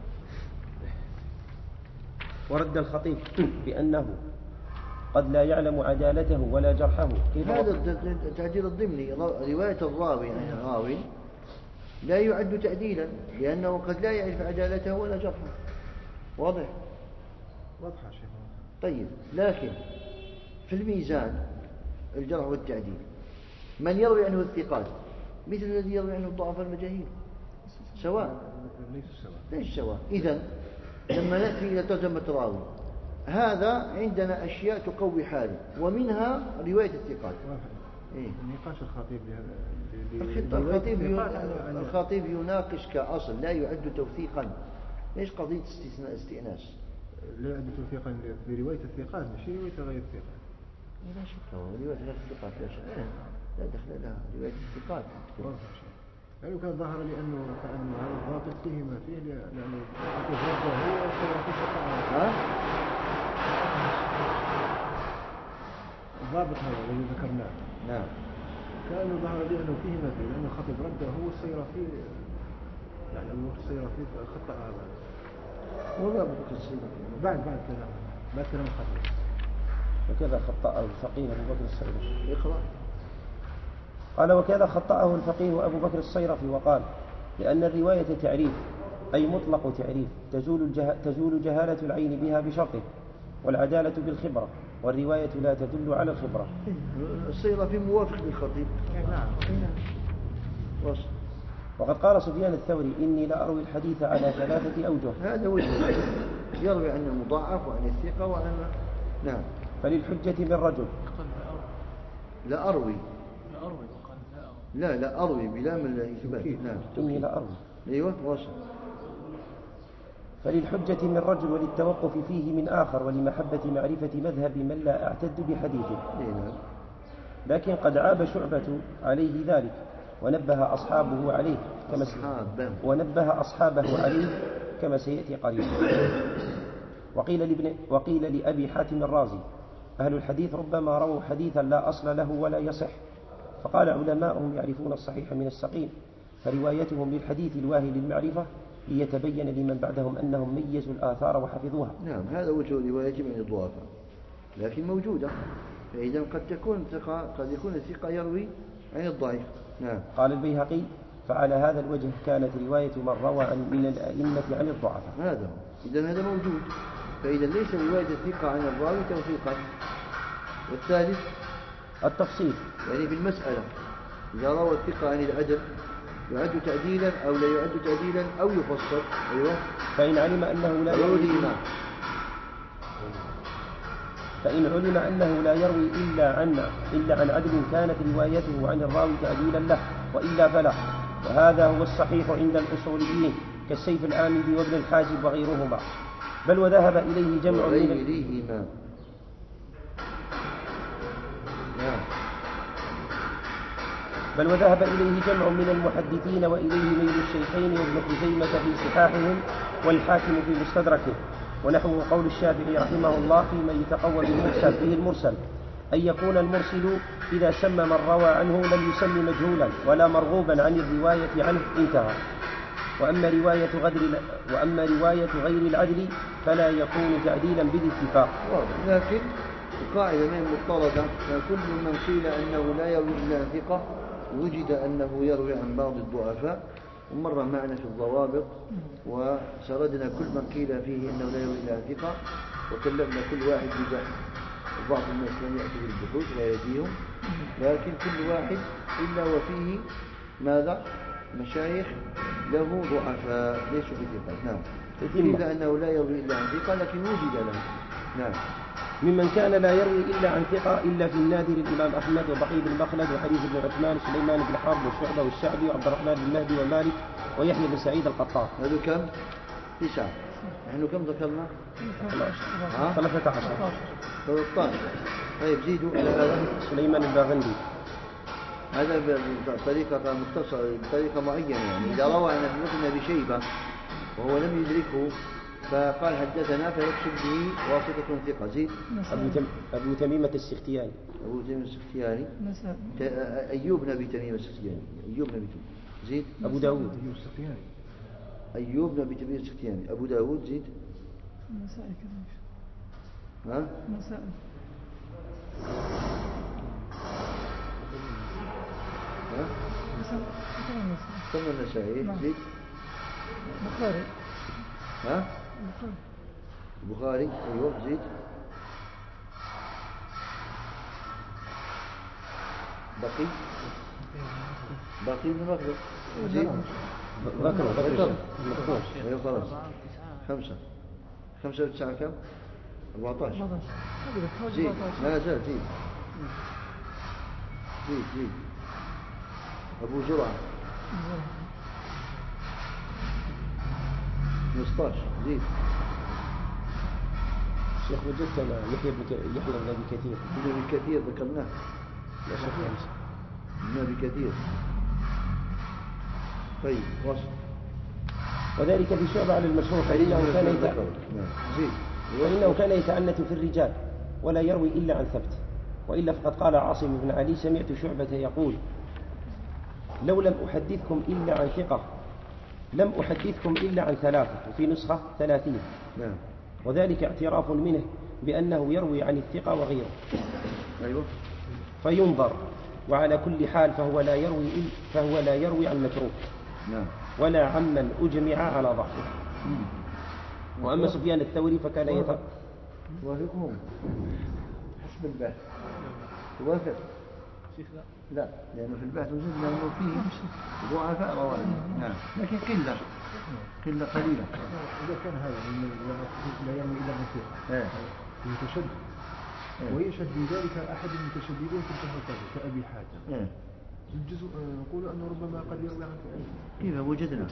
ورد الخطيب بأنه قد لا يعلم عدالته ولا جرحه. هذا التعديل الضمني رواية الراوي عن الراوي لا يعد تعديلا لأنه قد لا يعرف عدالته ولا جرحه. واضح؟ واضح يا شيخ. طيب لكن في الميزان الجرح والتعديل من يروي عنه الثقات مثل الذي يروي عنه الضعفاء المجاهيل سواء ليس سواء ليس سواء. إذن لما نأتي إلى ترجمة راوي هذا عندنا أشياء تقوي حاله ومنها رواية الثقات. إيه؟ نقاش الخطيب الخطيب الخطيب يناقش كأصل لا يعد توثيقا. ليش قضية استثناء استئناس؟ لا يعد توثيقا برواية الثقات مش رواية غير الثقات. لا شك رواية غير الثقات لا شك لا دخل لها رواية الثقات. يعني كان ظهر لي أنه كأنه هذا الضابط فيه ما فيه لأنه يتفرد هو وسيأتي شقاء. ها؟ الضابط هذا الذي ذكرناه نعم كأنه ظهر لي أنه فيه ما فيه لأنه الخطيب رده هو السيرافي يعني الموت السيرافي خطأ هذا. ولا بك السيرافي بعد بعد كلام بعد كلام الخطيب وكذا خطأه الفقيه أبو بكر الصيرفي. اقرأ. قال وكذا خطأه الفقيه أبو بكر الصيرفي وقال لأن الرواية تعريف أي مطلق تعريف تزول, الجه... تزول جهالة العين بها بشرطه والعدالة بالخبرة والرواية لا تدل على الخبرة. الصيرفي موافق للخطيب. نعم. وصل. وقد قال سفيان الثوري إني لا أروي الحديث على ثلاثة أوجه. هذا وجه يروي عن المضاعف وعن الثقة وعن نعم. فللحجة من رجل لا أروي لا أروي لا لا أروي بلا من الإثبات. نعم إني لا أروي. أيوة وصل. فللحجة من رجل وللتوقف فيه من آخر ولمحبة معرفة مذهب من لا أعتد بحديثه. نعم. لكن قد عاب شعبة عليه ذلك ونبه أصحابه عليه كما أصحابه ونبه أصحابه عليه كما سيأتي قريبا. وقيل لابن وقيل لأبي حاتم الرازي أهل الحديث ربما رووا حديثا لا أصل له ولا يصح فقال علماؤهم يعرفون الصحيح من السقيم فروايتهم للحديث الواهي للمعرفة ليتبين لمن بعدهم أنهم ميزوا الآثار وحفظوها. نعم هذا وجه رواية من الضعفاء لكن موجودة. فإذا قد تكون ثقة قد يكون الثقة يروي عن الضعيف. نعم. قال البيهقي فعلى هذا الوجه كانت رواية من روى عن من الأئمة عن الضعفاء. هذا إذا هذا موجود. فإذا ليس رواية الثقة عن الراوي توثيقا. والثالث التفصيل يعني في المسألة إذا روى الثقة عن العدل يعد تعديلا أو لا يعد تعديلا أو يفصل. أيوة. فإن علم أنه لا يروي فإن علم أنه لا يروي إلا عن إلا عن عدل كانت روايته عن الراوي تعديلا له وإلا فلا. وهذا هو الصحيح عند الأصوليين كالسيف العامدي وابن الحاجب وغيرهما. بل وذهب إليه جمع من بل وذهب إليه جمع من المحدثين وإليه ميل الشيخين وابن خزيمة في صحاحهم والحاكم في مستدركه. ونحوه قول الشافعي رحمه الله فيما يتقوى بالمرسل به المرسل أن يكون المرسل إذا سمى من روى عنه لم يسمي مجهولا ولا مرغوبا عن الرواية عنه انتهى. وأما رواية غير وأما رواية غير العدل فلا يكون تعديلا بالاتفاق. لكن القاعدة من مضطردة فكل من قيل أنه لا يروي إلا ثقة وجد أنه يروي عن بعض الضعفاء. ومر معنا في الضوابط وسردنا كل من قيل فيه أنه لا يروي إلا ثقة وكلمنا كل واحد ببحث. وبعض الناس لم يأتوا بالبحوث لا يديهم لكن كل واحد إلا وفيه ماذا مشايخ له ضعفاء ليسوا بثقة. نعم. إلا أنه لا يروي إلا عن ثقة لكن وجد له. نعم. ممن كان لا يروي إلا عن ثقة إلا في النادر الإمام أحمد وبقي بن مخلد وحريث بن عثمان وسليمان بن حرب والشعبة والشعبي وعبد الرحمن بن مهدي ومالك ويحيى بن سعيد القطان. هذا كم؟ تسعة. نحن كم ذكرنا؟ ثلاثة عشر. ثلاثة عشر. طيب زيدوا إلى هذا سليمان الباغندي. هذا بطريقة مختصرة بطريقة معينة، يعني إذا روى عن ابن أبي شيبة وهو لم يدركه فقال حدثنا فيقصد به واسطة ثقة. زيد. أبو, تم... أبو تميمة السختياني. أبو تميمة السختياني. ت... أيوب بن أبي تميمة السختياني. أيوب بن أبي تميمة. زيد. أبو داود. أيوب السختياني. أيوب بن أبي تميمة السختياني. أبو داود. زيد. مسائل كذا. ها؟ مسائل. ها؟ ثم النسائي. زيد. بخاري. ها؟ البخاري. أيوب. زيد. بقي بقي بن مخلد. زيد. ذكر ذكر مذكور. أيوة خلاص. خمسة. خمسة وتسعة كم؟ أربعة عشر. زيد. لا زال. زيد. زيد. زيد. أبو زرعة. خمسة عشر. زيد. شيخ وجدت يحيى بن يحيى بن أبي كثير. ابن أبي كثير ذكرناه. يا شيخ خمسة. ابن أبي كثير. طيب وصل. وذلك في شعبة على المشهور فإنه كان يتع... زيد. وإنه كان يتعنت في الرجال ولا يروي إلا عن ثبت، وإلا فقد قال عاصم بن علي سمعت شعبة يقول لو لم أحدثكم إلا عن ثقة لم أحدثكم إلا عن ثلاثة، وفي نسخة ثلاثين. نعم. وذلك اعتراف منه بأنه يروي عن الثقة وغيره. أيوة. فينظر، وعلى كل حال فهو لا يروي فهو لا يروي عن متروك. نعم. ولا عمن أجمع على ضعفه. وأما سفيان الثوري فكان يتر توافقهم حسب البحث. توافق؟ لا، لأنه في البحث وجدنا أنه فيه ضعفاء رواه. نعم. لكن قلة قلة قليلة. إذا كان هذا لا يروي إلا عن ثقة متشدد ويشهد بذلك أحد المتشددين في الشهر كأبي حاتم. الجزء نقول أنه ربما قد يروي عن كيف وجدنا؟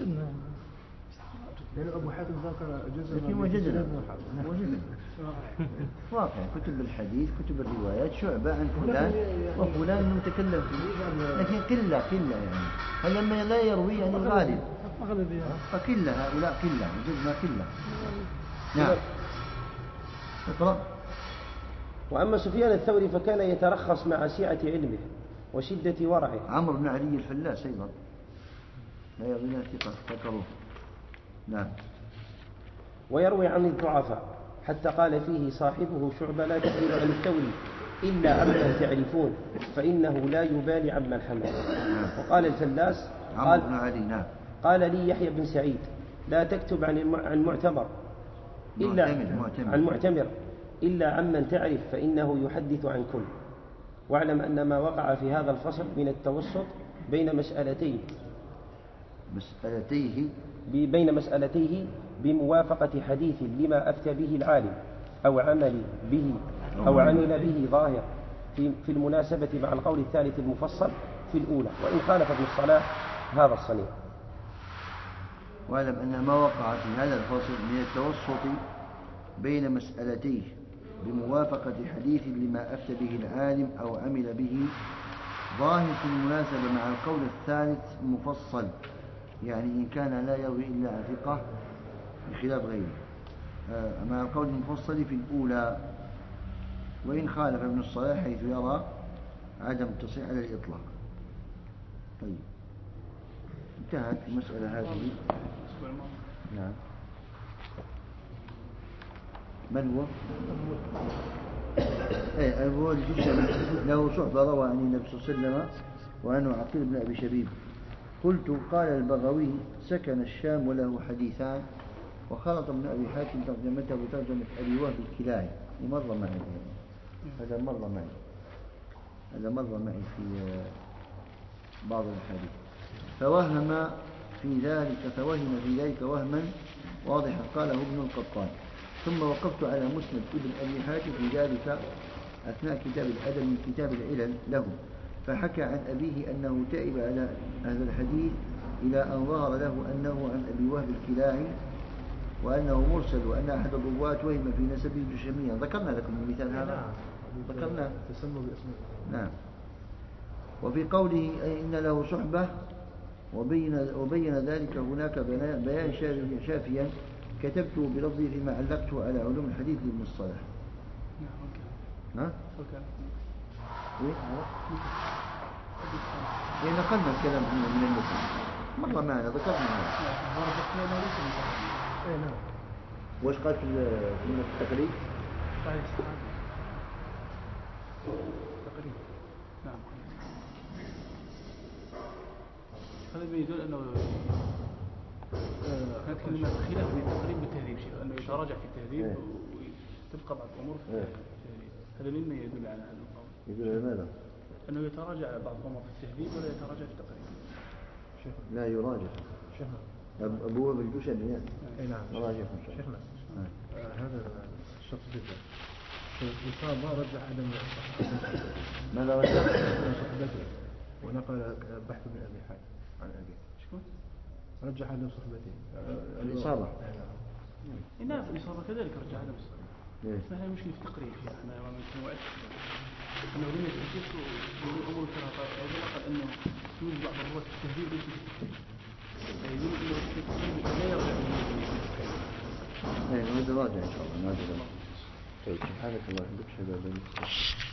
لأن أبو حاتم ذكر جزء لكن وجدنا وجدنا واقع كتب الحديث كتب الروايات شعبة عن فلان وفلان متكلم فيه، لكن قلة قلة يعني. هل لما لا يروي يعني الغالب فقلة، هؤلاء قلة وجدنا قلة. نعم. اقرأ. وأما سفيان الثوري فكان يترخص مع سعة علمه وشدة ورعه. عمرو بن علي الفلاس أيضا لا يروي ثقة ذكروه. نعم. ويروي عن الضعفاء حتى قال فيه صاحبه شعبة لا تحمل عن الثوري إلا عمن تعرفون فإنه لا يبالي عمن حمل. وقال الفلاس عمرو بن علي. نعم. قال لي يحيى بن سعيد لا تكتب عن عن معتمر إلا معتمر. عن معتمر إلا عمن تعرف فإنه يحدث عن كل. واعلم أن ما وقع في هذا الفصل من التوسط بين مسألتين مسألتيه بين مسألتيه بموافقة حديث لما أفتى به العالم أو عمل به أو عمل به ظاهر في, في المناسبة مع القول الثالث المفصل في الأولى، وإن خالف ابن الصلاح هذا الصنيع. واعلم أن ما وقع في هذا الفصل من التوسط بين مسألتيه بموافقة حديث لما أفتى به العالم أو عمل به ظاهر في المناسبة مع القول الثالث المفصل، يعني إن كان لا يروي إلا عن ثقة بخلاف غيره مع القول المفصل في الأولى، وإن خالف ابن الصلاح حيث يرى عدم التصحيح على الإطلاق. طيب انتهت المسألة هذه. نعم. من هو؟ ايه هو الجشمي له صحبة روى عن النبي صلى الله عليه وسلم وأنه عقيل بن أبي شبيب. قلت قال البغوي سكن الشام وله حديثان وخلط ابن أبي حاتم ترجمته بترجمة أبي وهب الكلاعي. مر معي هذا مر معي هذا مر معي في بعض الحديث. فوهم في ذلك فوهم في ذلك وهما واضحا قاله ابن القطان ثم وقفت على مسند ابن أبي حاتم في ذلك أثناء كتاب الأدب من كتاب العلل له، فحكى عن أبيه أنه تائب على هذا الحديث إلى أن ظهر له أنه عن أبي وهب الكلاعي وأنه مرسل، وأن أحد الرواة وهم في نسبه جشميا. ذكرنا لكم المثال هذا، ذكرنا تسموا باسمه. نعم. وفي قوله إن له صحبة وبين, وبين ذلك هناك بيان شافيا كتبته بلفظه فيما علقته على علوم الحديث للمصطلح. ها؟ إيه؟ إيه نقلنا الكلام من المثل مرة معنا ذكرنا هذا. اي نعم. وش قال في التقريب؟ تقريبا نعم. هذا يدل انه كانت كلمه خلاف بين التقريب والتهذيب، شيء انه يتراجع في التهذيب وتبقى بعض الامور في التهذيب. هذا مما يدل على هذا القول. يدل على ماذا؟ انه يتراجع بعض الامور في التهذيب ولا يتراجع في التقريب. لا يراجع. شيخنا ابوه بالجشمي. اي نعم. راجع شيخنا آه هذا الشخص جدا الإصابة رجع عدم ماذا رجع؟ صحبته، ونقل بحث من أبي حاتم عن أبيه. شكون؟ رجع عدم صحبته. الإصابة. نعم الإصابة كذلك رجع عدم صحبته. ما هي مشكلة في التقريب فيها، احنا ما نوعد أنه لم يتأسس والأمور كرهة أولا قال أنه يوجد بعض الرواة في التهذيب ليس في التهذيب. يقول أنه في التهذيب لا يرجع من التهذيب. نعم نراجع إن شاء الله. طيب سبحانك اللهم وبحمدك أشهد أن لا إله إلا أنت